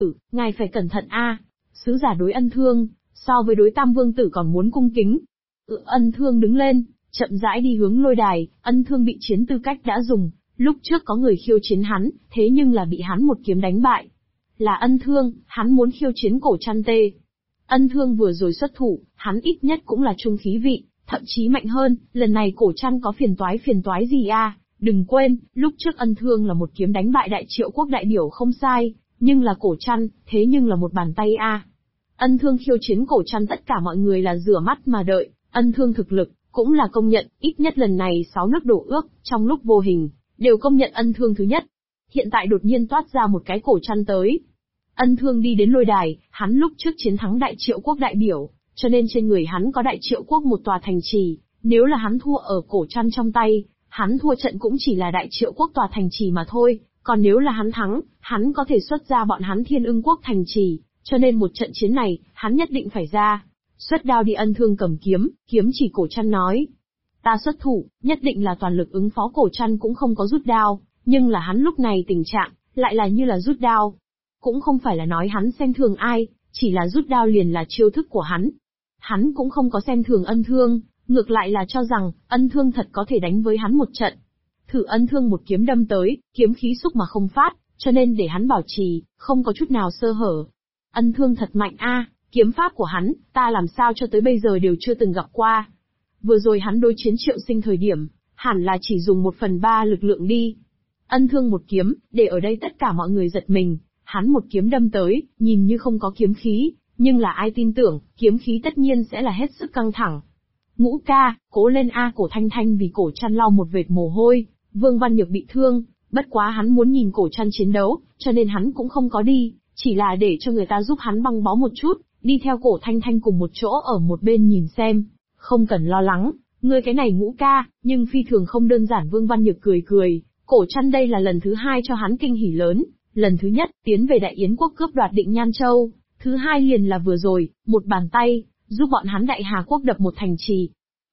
Ngài phải cẩn thận a. Sứ giả đối Ân Thương, so với đối Tam Vương tử còn muốn cung kính. Ân Thương đứng lên, chậm rãi đi hướng lôi đài. Ân Thương bị chiến tư cách đã dùng, lúc trước có người khiêu chiến hắn, thế nhưng là bị hắn một kiếm đánh bại. Là Ân Thương, hắn muốn khiêu chiến Cổ Trăn Tê. Ân Thương vừa rồi xuất thủ, hắn ít nhất cũng là trung khí vị, thậm chí mạnh hơn, lần này Cổ Trăn có phiền toái gì a? Đừng quên, lúc trước Ân Thương là một kiếm đánh bại Đại Triệu quốc đại biểu không sai, nhưng là Cổ Trăn, thế nhưng là một bàn tay a. Ân Thương khiêu chiến Cổ Trăn tất cả mọi người là rửa mắt mà đợi, Ân Thương thực lực, cũng là công nhận, ít nhất lần này 6 nước đổ ước, trong lúc vô hình, đều công nhận Ân Thương thứ nhất. Hiện tại đột nhiên toát ra một cái Cổ Trăn tới. Ân Thương đi đến lôi đài, hắn lúc trước chiến thắng Đại Triệu quốc đại biểu, cho nên trên người hắn có Đại Triệu quốc một tòa thành trì, nếu là hắn thua ở Cổ Trăn trong tay, hắn thua trận cũng chỉ là Đại Triệu quốc tòa thành trì mà thôi, còn nếu là hắn thắng, hắn có thể xuất ra bọn hắn Thiên Ưng quốc thành trì, cho nên một trận chiến này, hắn nhất định phải ra. Xuất đao đi. Ân Thương cầm kiếm, kiếm chỉ Cổ Trăn nói. Ta xuất thủ, nhất định là toàn lực ứng phó. Cổ Trăn cũng không có rút đao, nhưng là hắn lúc này tình trạng, lại là như là rút đao. Cũng không phải là nói hắn xem thường ai, chỉ là rút đao liền là chiêu thức của hắn. Hắn cũng không có xem thường Ân Thương, ngược lại là cho rằng, Ân Thương thật có thể đánh với hắn một trận. Thử Ân Thương một kiếm đâm tới, kiếm khí xúc mà không phát, cho nên để hắn bảo trì, không có chút nào sơ hở. Ân Thương thật mạnh a, kiếm pháp của hắn, ta làm sao cho tới bây giờ đều chưa từng gặp qua. Vừa rồi hắn đối chiến Triệu Sinh thời điểm, hẳn là chỉ dùng 1/3 lực lượng đi. Ân Thương một kiếm, để ở đây tất cả mọi người giật mình, hắn một kiếm đâm tới, nhìn như không có kiếm khí, nhưng là ai tin tưởng, kiếm khí tất nhiên sẽ là hết sức căng thẳng. Ngũ ca, cố lên a. Cổ Thanh Thanh vì Cổ Trăn lau một vệt mồ hôi, Vương Văn Nhược bị thương, bất quá hắn muốn nhìn Cổ Trăn chiến đấu, cho nên hắn cũng không có đi, chỉ là để cho người ta giúp hắn băng bó một chút, đi theo Cổ Thanh Thanh cùng một chỗ ở một bên nhìn xem. Không cần lo lắng, ngươi cái này Ngũ ca, nhưng phi thường không đơn giản. Vương Văn Nhược cười cười, Cổ Trăn đây là lần thứ 2 cho hắn kinh hỉ lớn, lần thứ nhất, tiến về Đại Yến quốc cướp đoạt Định Nhan Châu, thứ 2 liền là vừa rồi, một bàn tay, giúp bọn hắn Đại Hà quốc đập một thành trì.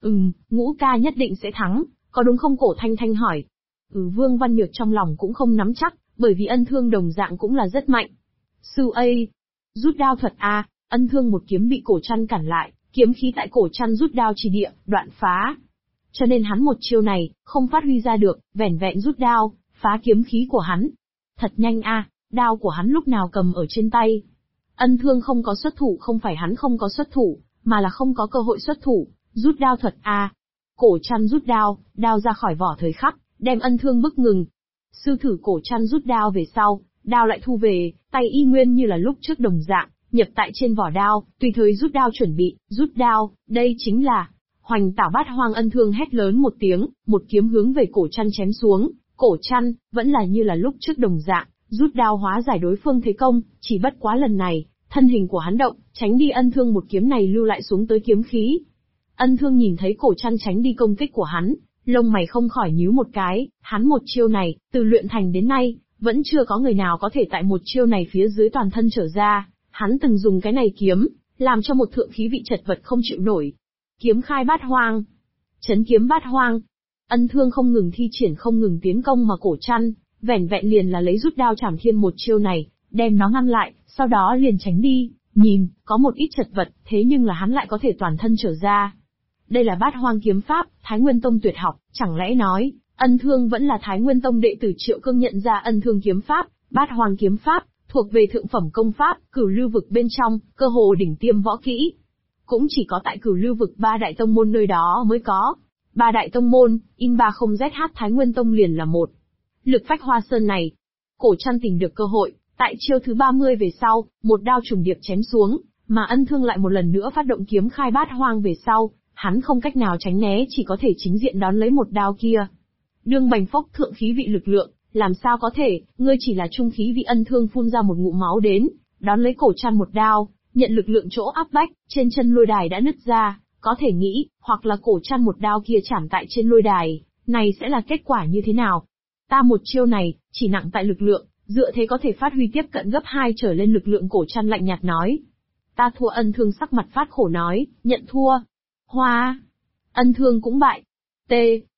Ngũ ca nhất định sẽ thắng, có đúng không? Cổ Thanh Thanh hỏi. Vương Văn Nhược trong lòng cũng không nắm chắc, bởi vì Ân Thương đồng dạng cũng là rất mạnh. Sư A, rút đao thuật a. Ân Thương một kiếm bị Cổ Trăn cản lại, kiếm khí tại Cổ Trăn rút đao chỉ địa, đoạn phá. Cho nên hắn một chiêu này, không phát huy ra được, vẻn vẹn rút đao, phá kiếm khí của hắn. Thật nhanh a, đao của hắn lúc nào cầm ở trên tay. Ân Thương không có xuất thủ, không phải hắn không có xuất thủ, mà là không có cơ hội xuất thủ, rút đao thuật a. Cổ Trăn rút đao, đao ra khỏi vỏ thời khắc, đem Ân Thương bức ngừng. Sư thử Cổ Trăn rút đao về sau, đao lại thu về, tay y nguyên như là lúc trước đồng dạng, nhập tại trên vỏ đao, tùy thời rút đao chuẩn bị, rút đao, đây chính là Hoành Tảo Bát Hoang. Ân Thương hét lớn một tiếng, một kiếm hướng về Cổ Trăn chém xuống. Cổ Trăn, vẫn là như là lúc trước đồng dạng, rút đao hóa giải đối phương thế công, chỉ bất quá lần này, thân hình của hắn động, tránh đi Ân Thương một kiếm này lưu lại xuống tới kiếm khí. Ân Thương nhìn thấy Cổ Trăn tránh đi công kích của hắn, lông mày không khỏi nhíu một cái, hắn một chiêu này, từ luyện thành đến nay, vẫn chưa có người nào có thể tại một chiêu này phía dưới toàn thân trở ra, hắn từng dùng cái này kiếm, làm cho một thượng khí vị chật vật không chịu nổi. Kiếm khai bát hoang, chấn kiếm bát hoang. Ân Thương không ngừng thi triển, không ngừng tiến công mà Cổ Trăn, vẻn vẹn liền là lấy rút đao Trảm Thiên một chiêu này, đem nó ngăn lại, sau đó liền tránh đi, nhìn, có một ít chật vật, thế nhưng là hắn lại có thể toàn thân trở ra. Đây là bát hoang kiếm pháp, Thái Nguyên Tông tuyệt học, chẳng lẽ nói, Ân Thương vẫn là Thái Nguyên Tông đệ tử Triệu Cương nhận ra Ân Thương kiếm pháp, bát hoang kiếm pháp, thuộc về thượng phẩm công pháp, Cửu Lưu vực bên trong, cơ hồ đỉnh tiêm võ kỹ. Cũng chỉ có tại Cửu Lưu vực 3 đại tông môn nơi đó mới có. 3 đại tông môn, in 30ZH Thái Nguyên Tông liền là một. Lực phách Hoa Sơn này, Cổ Trăn tìm được cơ hội, tại chiêu thứ 30 về sau, một đao trùng điệp chém xuống, mà Ân Thương lại một lần nữa phát động kiếm khai bát hoang về sau, hắn không cách nào tránh né, chỉ có thể chính diện đón lấy một đao kia. Đương bành phốc thượng khí vị lực lượng, làm sao có thể, ngươi chỉ là trung khí vị. Ân Thương phun ra một ngụm máu đến, đón lấy Cổ Trăn một đao, nhận lực lượng chỗ áp bách, trên chân lôi đài đã nứt ra, có thể nghĩ, hoặc là Cổ Trăn một đao kia chạm tại trên lôi đài, này sẽ là kết quả như thế nào? Ta một chiêu này, chỉ nặng tại lực lượng, dựa thế có thể phát huy tiếp cận gấp 2 trở lên lực lượng. Cổ Trăn lạnh nhạt nói. Ta thua. Ân Thương sắc mặt phát khổ nói, nhận thua. Hoa! Ân Thương cũng bại. T.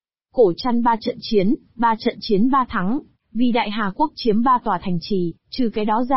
Cổ Trăn 3 trận chiến 3 thắng, vì Đại Hà quốc chiếm 3 tòa thành trì, trừ cái đó ra,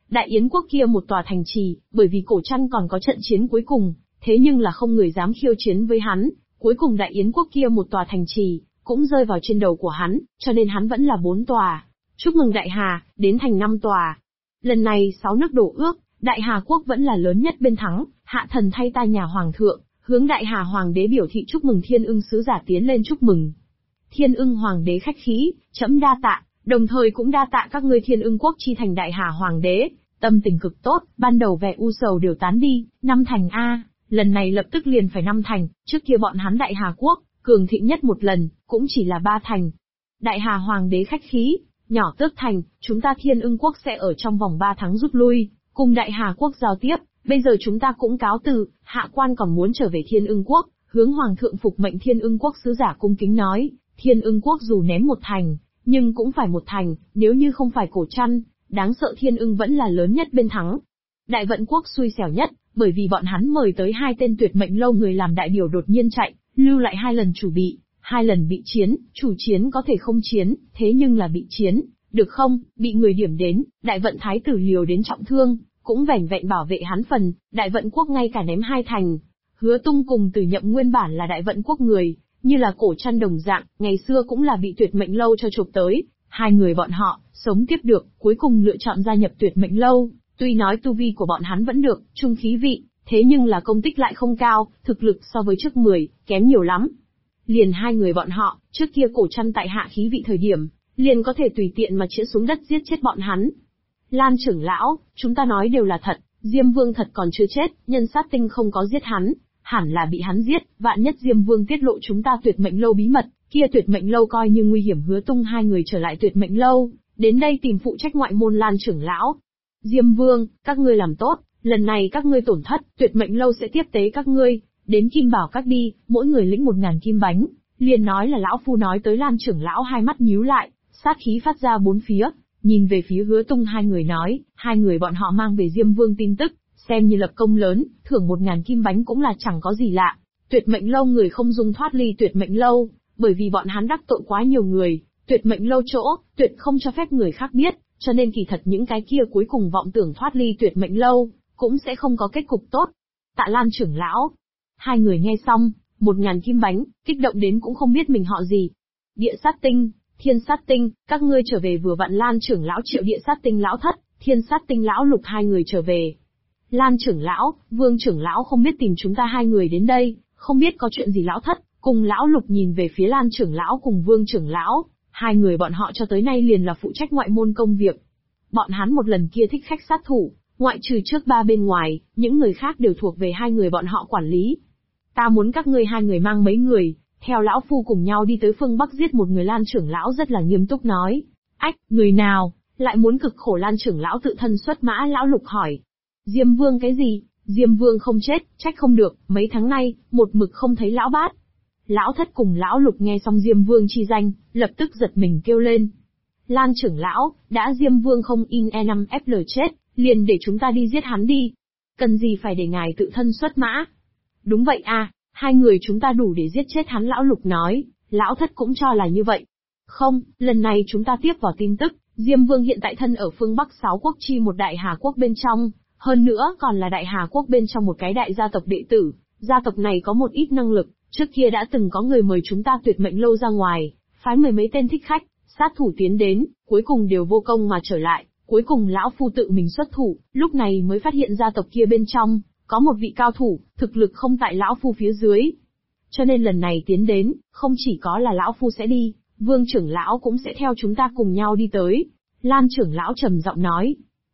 Đại Yến quốc kia một tòa thành trì, bởi vì Cổ Trăn còn có trận chiến cuối cùng, thế nhưng là không người dám khiêu chiến với hắn, cuối cùng Đại Yến quốc kia một tòa thành trì, cũng rơi vào trên đầu của hắn, cho nên hắn vẫn là 4 tòa. Chúc mừng Đại Hà, đến thành 5 tòa. Lần này 6 nước đổ ước, Đại Hà quốc vẫn là lớn nhất bên thắng, hạ thần thay ta nhà hoàng thượng, hướng Đại Hà hoàng đế biểu thị chúc mừng. Thiên Ưng sứ giả tiến lên chúc mừng. Thiên Ưng hoàng đế khách khí, trẫm đa tạ, đồng thời cũng đa tạ các ngươi Thiên Ưng quốc chi thành Đại Hà hoàng đế, tâm tình cực tốt, ban đầu vẻ u sầu đều tán đi. 5 thành a, lần này lập tức liền phải 5 thành, trước kia bọn hắn Đại Hà quốc, cường thịnh nhất một lần, cũng chỉ là 3 thành. Đại Hà hoàng đế khách khí, nhỏ Tước thành, chúng ta Thiên Ưng quốc sẽ ở trong vòng 3 tháng rút lui, cùng Đại Hà quốc giao tiếp, bây giờ chúng ta cũng cáo từ, hạ quan còn muốn trở về Thiên Ưng quốc, hướng hoàng thượng phục mệnh. Thiên Ưng quốc sứ giả cung kính nói, Thiên Ưng quốc dù ném 1 thành, nhưng cũng phải 1 thành, nếu như không phải Cổ Trăn, đáng sợ Thiên Ưng vẫn là lớn nhất bên thắng. Đại Vận quốc xui xẻo nhất, bởi vì bọn hắn mời tới 2 tên tuyệt mệnh lâu người làm đại biểu đột nhiên chạy, lưu lại 2 lần chủ bị, 2 lần bị chiến, chủ chiến có thể không chiến, thế nhưng là bị chiến, được không, bị người điểm đến, Đại Vận thái tử liều đến trọng thương, cũng vẻn vẹn bảo vệ hắn phần. Đại Vận quốc ngay cả ném 2 thành. Hứa Tung cùng Từ Nhậm nguyên bản là Đại Vận quốc người, như là Cổ Trăn đồng dạng, ngày xưa cũng là bị tuyệt mệnh lâu cho chụp tới, 2 người bọn họ, sống tiếp được, cuối cùng lựa chọn gia nhập tuyệt mệnh lâu, tuy nói tu vi của bọn hắn vẫn được, trung khí vị, thế nhưng là công tích lại không cao, thực lực so với trước 10, kém nhiều lắm. Liền 2 người bọn họ, trước kia Cổ Trăn tại hạ khí vị thời điểm, liền có thể tùy tiện mà chĩa xuống đất giết chết bọn hắn. Lan trưởng lão, chúng ta nói đều là thật, Diêm Vương thật còn chưa chết, nhân sát tinh không có giết hắn, hẳn là bị hắn giết, vạn nhất Diêm Vương tiết lộ chúng ta tuyệt mệnh lâu bí mật, kia tuyệt mệnh lâu coi như nguy hiểm. Hứa Tung 2 người trở lại tuyệt mệnh lâu, đến đây tìm phụ trách ngoại môn Lan trưởng lão. Diêm Vương, các ngươi làm tốt, lần này các ngươi tổn thất, tuyệt mệnh lâu sẽ tiếp tế các ngươi, đến Kim Bảo các đi, mỗi người lĩnh 1000 kim bánh. Liền nói là lão phu nói tới. Lan trưởng lão hai mắt nhíu lại, sát khí phát ra 4 phía, nhìn về phía Hứa Tung 2 người nói, 2 người bọn họ mang về Diêm Vương tin tức, xem như lập công lớn, thưởng 1000 kim bánh cũng là chẳng có gì lạ. Tuyệt mệnh lâu người không dung thoát ly tuyệt mệnh lâu, bởi vì bọn hắn đắc tội quá nhiều người, tuyệt mệnh lâu chỗ, tuyệt không cho phép người khác biết, cho nên kỳ thật những cái kia cuối cùng vọng tưởng thoát ly tuyệt mệnh lâu, cũng sẽ không có kết cục tốt. Tạ Lan trưởng lão. 2 người nghe xong, 1000 kim bánh, kích động đến cũng không biết mình họ gì. Địa sát tinh, thiên sát tinh, các ngươi trở về vừa vặn. Lan trưởng lão triệu địa sát tinh lão thất, thiên sát tinh lão lục 2 người trở về. Lan trưởng lão, Vương trưởng lão không biết tìm chúng ta 2 người đến đây, không biết có chuyện gì. Lão thất, cùng lão lục nhìn về phía Lan trưởng lão cùng Vương trưởng lão, 2 người bọn họ cho tới nay liền là phụ trách ngoại môn công việc. Bọn hắn một lần kia thích khách sát thủ, ngoại trừ trước 3 bên ngoài, những người khác đều thuộc về 2 người bọn họ quản lý. Ta muốn các ngươi 2 người mang mấy người, theo lão phu cùng nhau đi tới phương Bắc giết một người. Lan trưởng lão rất là nghiêm túc nói. Ách, người nào, lại muốn cực khổ? Lan trưởng lão tự thân xuất mã. Lão lục hỏi. Diêm Vương cái gì? Diêm Vương không chết, trách không được, mấy tháng nay, một mực không thấy lão bát. Lão thất cùng lão lục nghe xong Diêm Vương chi danh, lập tức giật mình kêu lên. Lan trưởng lão, đã Diêm Vương không in E5FL chết, liền để chúng ta đi giết hắn đi. Cần gì phải để ngài tự thân xuất mã? Đúng vậy à, 2 người chúng ta đủ để giết chết hắn. Lão lục nói, lão thất cũng cho là như vậy. Không, lần này chúng ta tiếp vào tin tức, Diêm Vương hiện tại thân ở phương Bắc 6 quốc chi một Đại Hà quốc bên trong, hơn nữa còn là Đại Hà quốc bên trong một cái đại gia tộc đệ tử, gia tộc này có một ít năng lực, trước kia đã từng có người mời chúng ta tuyệt mệnh lâu ra ngoài, phái 10 mấy tên thích khách, sát thủ tiến đến, cuối cùng đều vô công mà trở lại, cuối cùng lão phu tự mình xuất thủ, lúc này mới phát hiện gia tộc kia bên trong có một vị cao thủ, thực lực không tại lão phu phía dưới. Cho nên lần này tiến đến, không chỉ có là lão phu sẽ đi, Vương trưởng lão cũng sẽ theo chúng ta cùng nhau đi tới. Lan trưởng lão trầm giọng nói.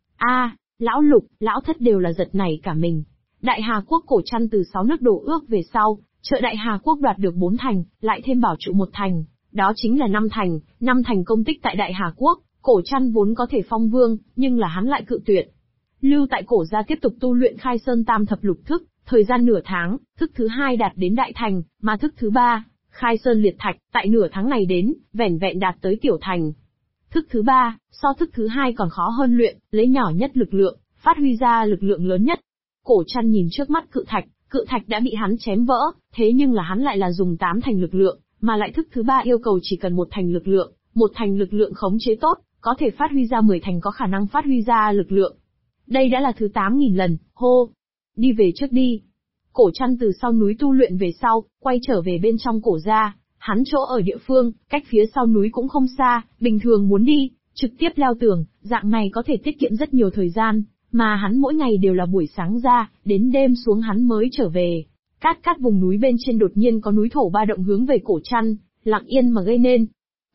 Lão lục, lão thất đều là giật nảy cả mình. Đại Hà quốc Cổ Trăn từ 6 nước đổ ước về sau, trợ Đại Hà quốc đoạt được 4 thành, lại thêm bảo trụ 1 thành, đó chính là 5 thành, 5 thành công tích tại Đại Hà quốc. Cổ Trăn vốn có thể phong vương, nhưng là hắn lại cự tuyệt. Lưu tại Cổ gia tiếp tục tu luyện Khai Sơn Tam Thập Lục thức, thời gian nửa tháng, thức thứ 2 đạt đến đại thành, mà thức thứ 3, Khai Sơn Liệt Thạch, tại nửa tháng này đến, vẻn vẹn đạt tới tiểu thành. Thức thứ 3, so thức thứ 2 còn khó hơn luyện, lấy nhỏ nhất lực lượng, phát huy ra lực lượng lớn nhất. Cổ Trăn nhìn trước mắt cự thạch đã bị hắn chém vỡ, thế nhưng là hắn lại là dùng 8 thành lực lượng, mà lại thức thứ 3 yêu cầu chỉ cần 1 thành lực lượng, 1 thành lực lượng khống chế tốt, có thể phát huy ra 10 thành có khả năng phát huy ra lực lượng. Đây đã là thứ 8.000 lần, hô. Đi về trước đi. Cổ Trăn từ sau núi tu luyện về sau, quay trở về bên trong cổ gia. Hắn chỗ ở địa phương, cách phía sau núi cũng không xa, bình thường muốn đi, trực tiếp leo tường, dạng này có thể tiết kiệm rất nhiều thời gian, mà hắn mỗi ngày đều là buổi sáng ra, đến đêm xuống hắn mới trở về. Cát vùng núi bên trên đột nhiên có núi thổ ba động hướng về Cổ Trăn, lặng yên mà gây nên.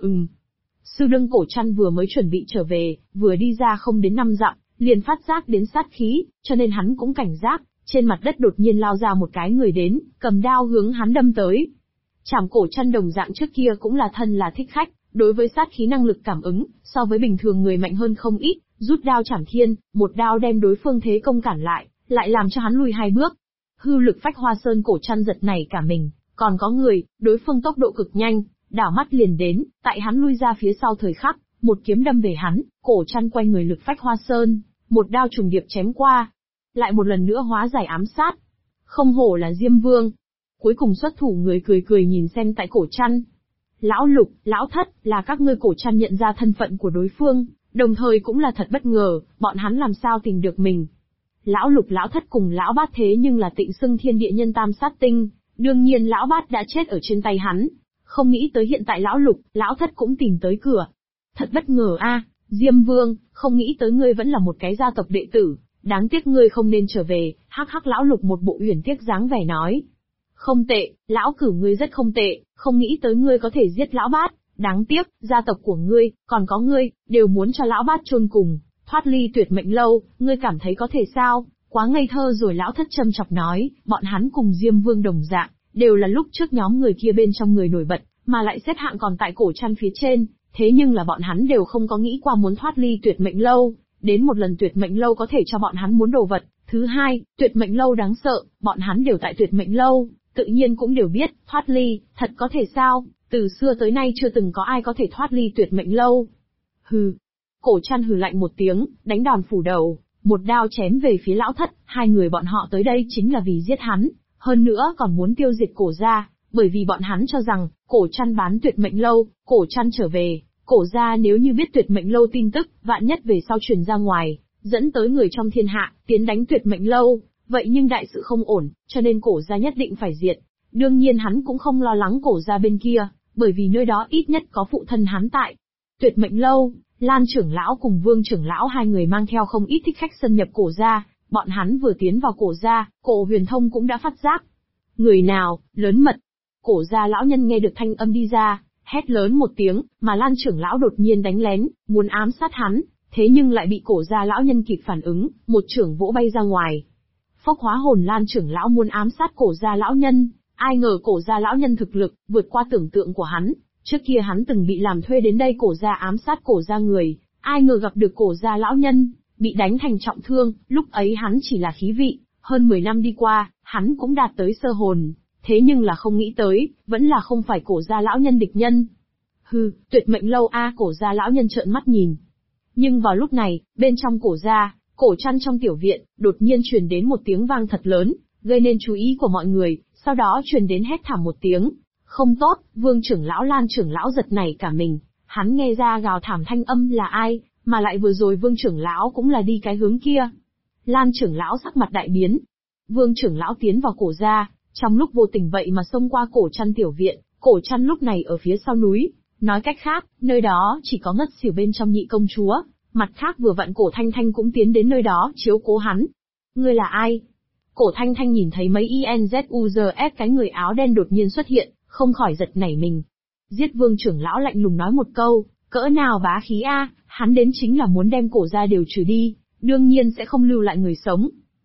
Sư đương Cổ Trăn vừa mới chuẩn bị trở về, vừa đi ra không đến 5 dặm, liền phát giác đến sát khí, cho nên hắn cũng cảnh giác, trên mặt đất đột nhiên lao ra một cái người đến, cầm đao hướng hắn đâm tới. Trảm Cổ Trăn đồng dạng trước kia cũng là thân là thích khách, đối với sát khí năng lực cảm ứng, so với bình thường người mạnh hơn không ít, rút đao chảm thiên, một đao đem đối phương thế công cản lại làm cho hắn lùi 2 bước. Hư lực phách hoa sơn Cổ Trăn giật nảy cả mình, còn có người, đối phương tốc độ cực nhanh, đảo mắt liền đến, tại hắn lui ra phía sau thời khắc, một kiếm đâm về hắn, Cổ Trăn quay người lực phách hoa sơn, một đao trùng điệp chém qua, lại một lần nữa hóa giải ám sát. Không hổ là Diêm Vương. Cuối cùng xuất thủ người cười nhìn xem tại Cổ Trăn. Lão Lục, Lão Thất, là các ngươi. Cổ Trăn nhận ra thân phận của đối phương, đồng thời cũng là thật bất ngờ, bọn hắn làm sao tìm được mình. Lão Lục Lão Thất cùng Lão Bát thế nhưng là tịnh xưng thiên địa nhân tam sát tinh, đương nhiên Lão Bát đã chết ở trên tay hắn. Không nghĩ tới hiện tại Lão Lục, Lão Thất cũng tìm tới cửa. Thật bất ngờ a, Diêm Vương, không nghĩ tới ngươi vẫn là một cái gia tộc đệ tử, đáng tiếc ngươi không nên trở về. Hắc Lão Lục một bộ uyển tiếc dáng vẻ nói. Không tệ, Lão Cửu ngươi rất không tệ, không nghĩ tới ngươi có thể giết Lão Bát, đáng tiếc, gia tộc của ngươi, còn có ngươi, đều muốn cho Lão Bát chôn cùng, thoát ly tuyệt mệnh lâu, ngươi cảm thấy có thể sao? Quá ngây thơ rồi. Lão Thất châm chọc nói, bọn hắn cùng Diêm Vương đồng dạng, đều là lúc trước nhóm người kia bên trong người nổi bật, mà lại xếp hạng còn tại Cổ Trăn phía trên, thế nhưng là bọn hắn đều không có nghĩ qua muốn thoát ly tuyệt mệnh lâu, đến một lần tuyệt mệnh lâu có thể cho bọn hắn muốn đồ vật. Thứ hai, tuyệt mệnh lâu đáng sợ, bọn hắn đều tại tuyệt mệnh lâu, tự nhiên cũng đều biết, thoát ly, thật có thể sao, từ xưa tới nay chưa từng có ai có thể thoát ly tuyệt mệnh lâu. Hừ. Cổ Trăn hừ lạnh một tiếng, đánh đòn phủ đầu, một đao chém về phía Lão Thất. Hai người bọn họ tới đây chính là vì giết hắn, hơn nữa còn muốn tiêu diệt Cổ gia, bởi vì bọn hắn cho rằng, Cổ Trăn bán tuyệt mệnh lâu, Cổ Trăn trở về, Cổ gia nếu như biết tuyệt mệnh lâu tin tức, vạn nhất về sau truyền ra ngoài, dẫn tới người trong thiên hạ, tiến đánh tuyệt mệnh lâu, vậy nhưng đại sự không ổn, cho nên Cổ gia nhất định phải diệt. Đương nhiên hắn cũng không lo lắng Cổ gia bên kia, bởi vì nơi đó ít nhất có phụ thân hắn tại. Tuyệt mệnh lâu, Lan trưởng lão cùng Vương trưởng lão hai người mang theo không ít thích khách xâm nhập Cổ gia, bọn hắn vừa tiến vào Cổ gia, Cổ Huyền Thông cũng đã phát giác. Người nào, lớn mật. Cổ gia lão nhân nghe được thanh âm đi ra, hét lớn một tiếng, mà Lan trưởng lão đột nhiên đánh lén, muốn ám sát hắn, thế nhưng lại bị Cổ gia lão nhân kịp phản ứng, một chưởng vỗ bay ra ngoài. Phốc hóa hồn. Lan trưởng lão muốn ám sát Cổ gia lão nhân, ai ngờ Cổ gia lão nhân thực lực vượt qua tưởng tượng của hắn, trước kia hắn từng bị làm thuê đến đây Cổ gia ám sát Cổ gia người, ai ngờ gặp được Cổ gia lão nhân, bị đánh thành trọng thương, lúc ấy hắn chỉ là khí vị, hơn 10 năm đi qua, hắn cũng đạt tới sơ hồn, thế nhưng là không nghĩ tới, vẫn là không phải Cổ gia lão nhân địch nhân. Hừ, tuyệt mệnh lâu a. Cổ gia lão nhân trợn mắt nhìn. Nhưng vào lúc này, bên trong Cổ gia, Cổ Trăn trong tiểu viện, đột nhiên truyền đến một tiếng vang thật lớn, gây nên chú ý của mọi người, sau đó truyền đến hét thảm một tiếng. Không tốt. Vương trưởng lão Lan trưởng lão giật nảy cả mình, hắn nghe ra gào thảm thanh âm là ai, mà lại vừa rồi Vương trưởng lão cũng là đi cái hướng kia. Lan trưởng lão sắc mặt đại biến. Vương trưởng lão tiến vào Cổ gia, trong lúc vô tình vậy mà xông qua Cổ Trăn tiểu viện. Cổ Trăn lúc này ở phía sau núi, nói cách khác, nơi đó chỉ có ngất xỉu bên trong nhị công chúa, mặt khác vừa vặn Cổ Thanh Thanh cũng tiến đến nơi đó chiếu cố hắn. Ngươi là ai? Cổ Thanh Thanh nhìn thấy mấy INZUZF cái người áo đen đột nhiên xuất hiện, không khỏi giật nảy mình. Giết Vương trưởng lão lạnh lùng nói một câu, cỡ nào bá khí a, hắn đến chính là muốn đem Cổ gia đều trừ đi, đương nhiên sẽ không lưu lại người sống.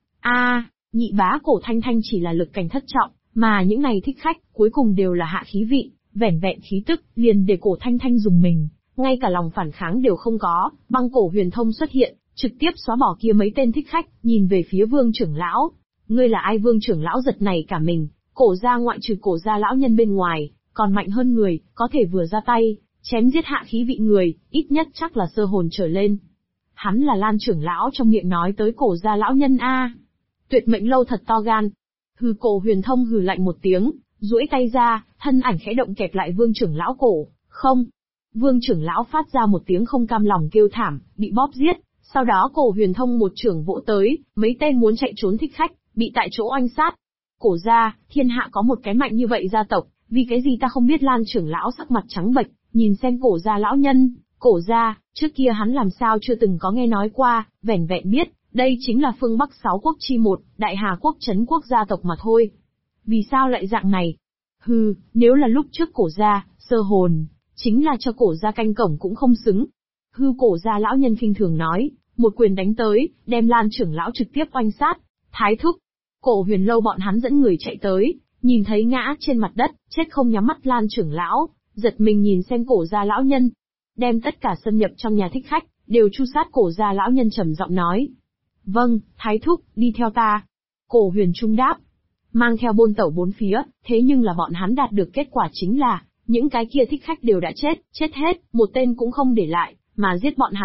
Nhị bá. Cổ Thanh Thanh chỉ là lực cảnh thất trọng, mà những này thích khách, cuối cùng đều là hạ khí vị, vẻn vẹn khí tức, liền để Cổ Thanh Thanh dùng mình, ngay cả lòng phản kháng đều không có. Băng Cổ Huyền Thông xuất hiện, trực tiếp xóa bỏ kia mấy tên thích khách, nhìn về phía Vương trưởng lão. Ngươi là ai? Vương trưởng lão giật nảy cả mình, Cổ gia ngoại trừ Cổ gia lão nhân bên ngoài, còn mạnh hơn người, có thể vừa ra tay, chém giết hạ khí vị người, ít nhất chắc là sơ hồn trở lên. Hắn là Lan trưởng lão trong miệng nói tới Cổ gia lão nhân a. Tuyệt mệnh lâu thật to gan. Hừ. Cổ Huyền Thông hừ lạnh một tiếng, duỗi tay ra, thân ảnh khẽ động kẹp lại Vương trưởng lão cổ. Không. Vương trưởng lão phát ra một tiếng không cam lòng kêu thảm, bị bóp giết, Sau đó Cổ Huyền Thông một chưởng vỗ tới, mấy tên muốn chạy trốn thích khách, bị tại chỗ oanh sát. Cổ gia, thiên hạ có một cái mạnh như vậy gia tộc, vì cái gì ta không biết. Lan trưởng lão sắc mặt trắng bệch, nhìn xem Cổ gia lão nhân. Cổ gia, trước kia hắn làm sao chưa từng có nghe nói qua, vẻn vẹn biết, đây chính là phương Bắc 6 quốc chi một, Đại Hà quốc trấn quốc gia tộc mà thôi. Vì sao lại dạng này? Hừ, nếu là lúc trước Cổ gia, Sơ Hồn, chính là cho Cổ gia canh cổng cũng không xứng. Hư. Cổ gia lão nhân khinh thường nói, một quyền đánh tới, đem Lan trưởng lão trực tiếp oanh sát. Thái thúc, Cổ Huyền Lâu bọn hắn dẫn người chạy tới, nhìn thấy ngã trên mặt đất, chết không nhắm mắt Lan trưởng lão, giật mình nhìn xem Cổ gia lão nhân. Đem tất cả xâm nhập trong nhà thích khách, đều tru sát. Cổ gia lão nhân trầm giọng nói. Vâng, Thái thúc, đi theo ta. Cổ Huyền Trung đáp. Mang theo bôn tẩu bốn phía, thế nhưng là bọn hắn đạt được kết quả chính là, những cái kia thích khách đều đã chết hết, một tên cũng không để lại, mà giết bọn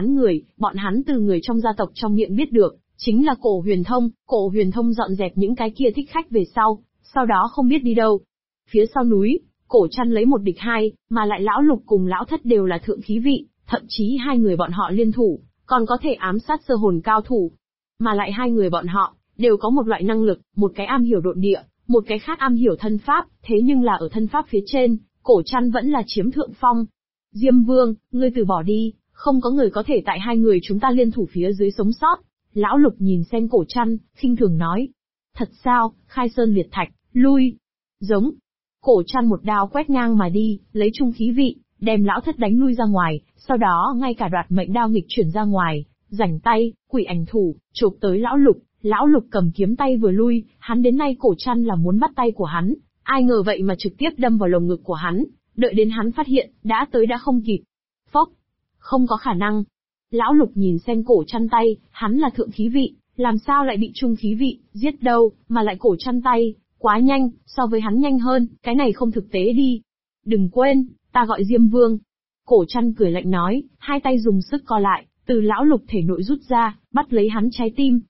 hắn từ người trong gia tộc trong miệng biết được, chính là Cổ Huyền Thông. Cổ Huyền Thông dọn dẹp những cái kia thích khách về sau đó không biết đi đâu. Phía sau núi, Cổ Trăn lấy một địch hai, mà lại lão Lục cùng lão Thất đều là thượng khí vị, thậm chí hai người bọn họ liên thủ, còn có thể ám sát sơ hồn cao thủ. Mà lại hai người bọn họ, đều có một loại năng lực, một cái am hiểu độn địa, một cái khác am hiểu thân pháp, thế nhưng là ở thân pháp phía trên, Cổ Trăn vẫn là chiếm thượng phong. Diêm Vương, ngươi từ bỏ đi, không có người có thể tại hai người chúng ta liên thủ phía dưới sống sót. Lão Lục nhìn xem Cổ Trăn, khinh thường nói. Thật sao, khai sơn liệt thạch, lui. Giống. Cổ Trăn một đao quét ngang mà đi, lấy trung khí vị, đem lão Thất đánh lui ra ngoài, sau đó ngay cả đoạt mệnh đao nghịch chuyển ra ngoài, rảnh tay, quỷ ảnh thủ, chộp tới lão Lục. Lão Lục cầm kiếm tay vừa lui, hắn đến nay Cổ Trăn là muốn bắt tay của hắn, ai ngờ vậy mà trực tiếp đâm vào lồng ngực của hắn, đợi đến hắn phát hiện, đã tới đã không kịp. Phốc, không có khả năng. Lão Lục nhìn xem Cổ Trăn tay, hắn là thượng khí vị, làm sao lại bị trung khí vị, giết đâu, mà lại Cổ Trăn tay, quá nhanh, so với hắn nhanh hơn, cái này không thực tế đi. Đừng quên, ta gọi Diêm Vương. Cổ Trăn cười lạnh nói, hai tay dùng sức co lại, từ lão Lục thể nội rút ra, bắt lấy hắn trái tim.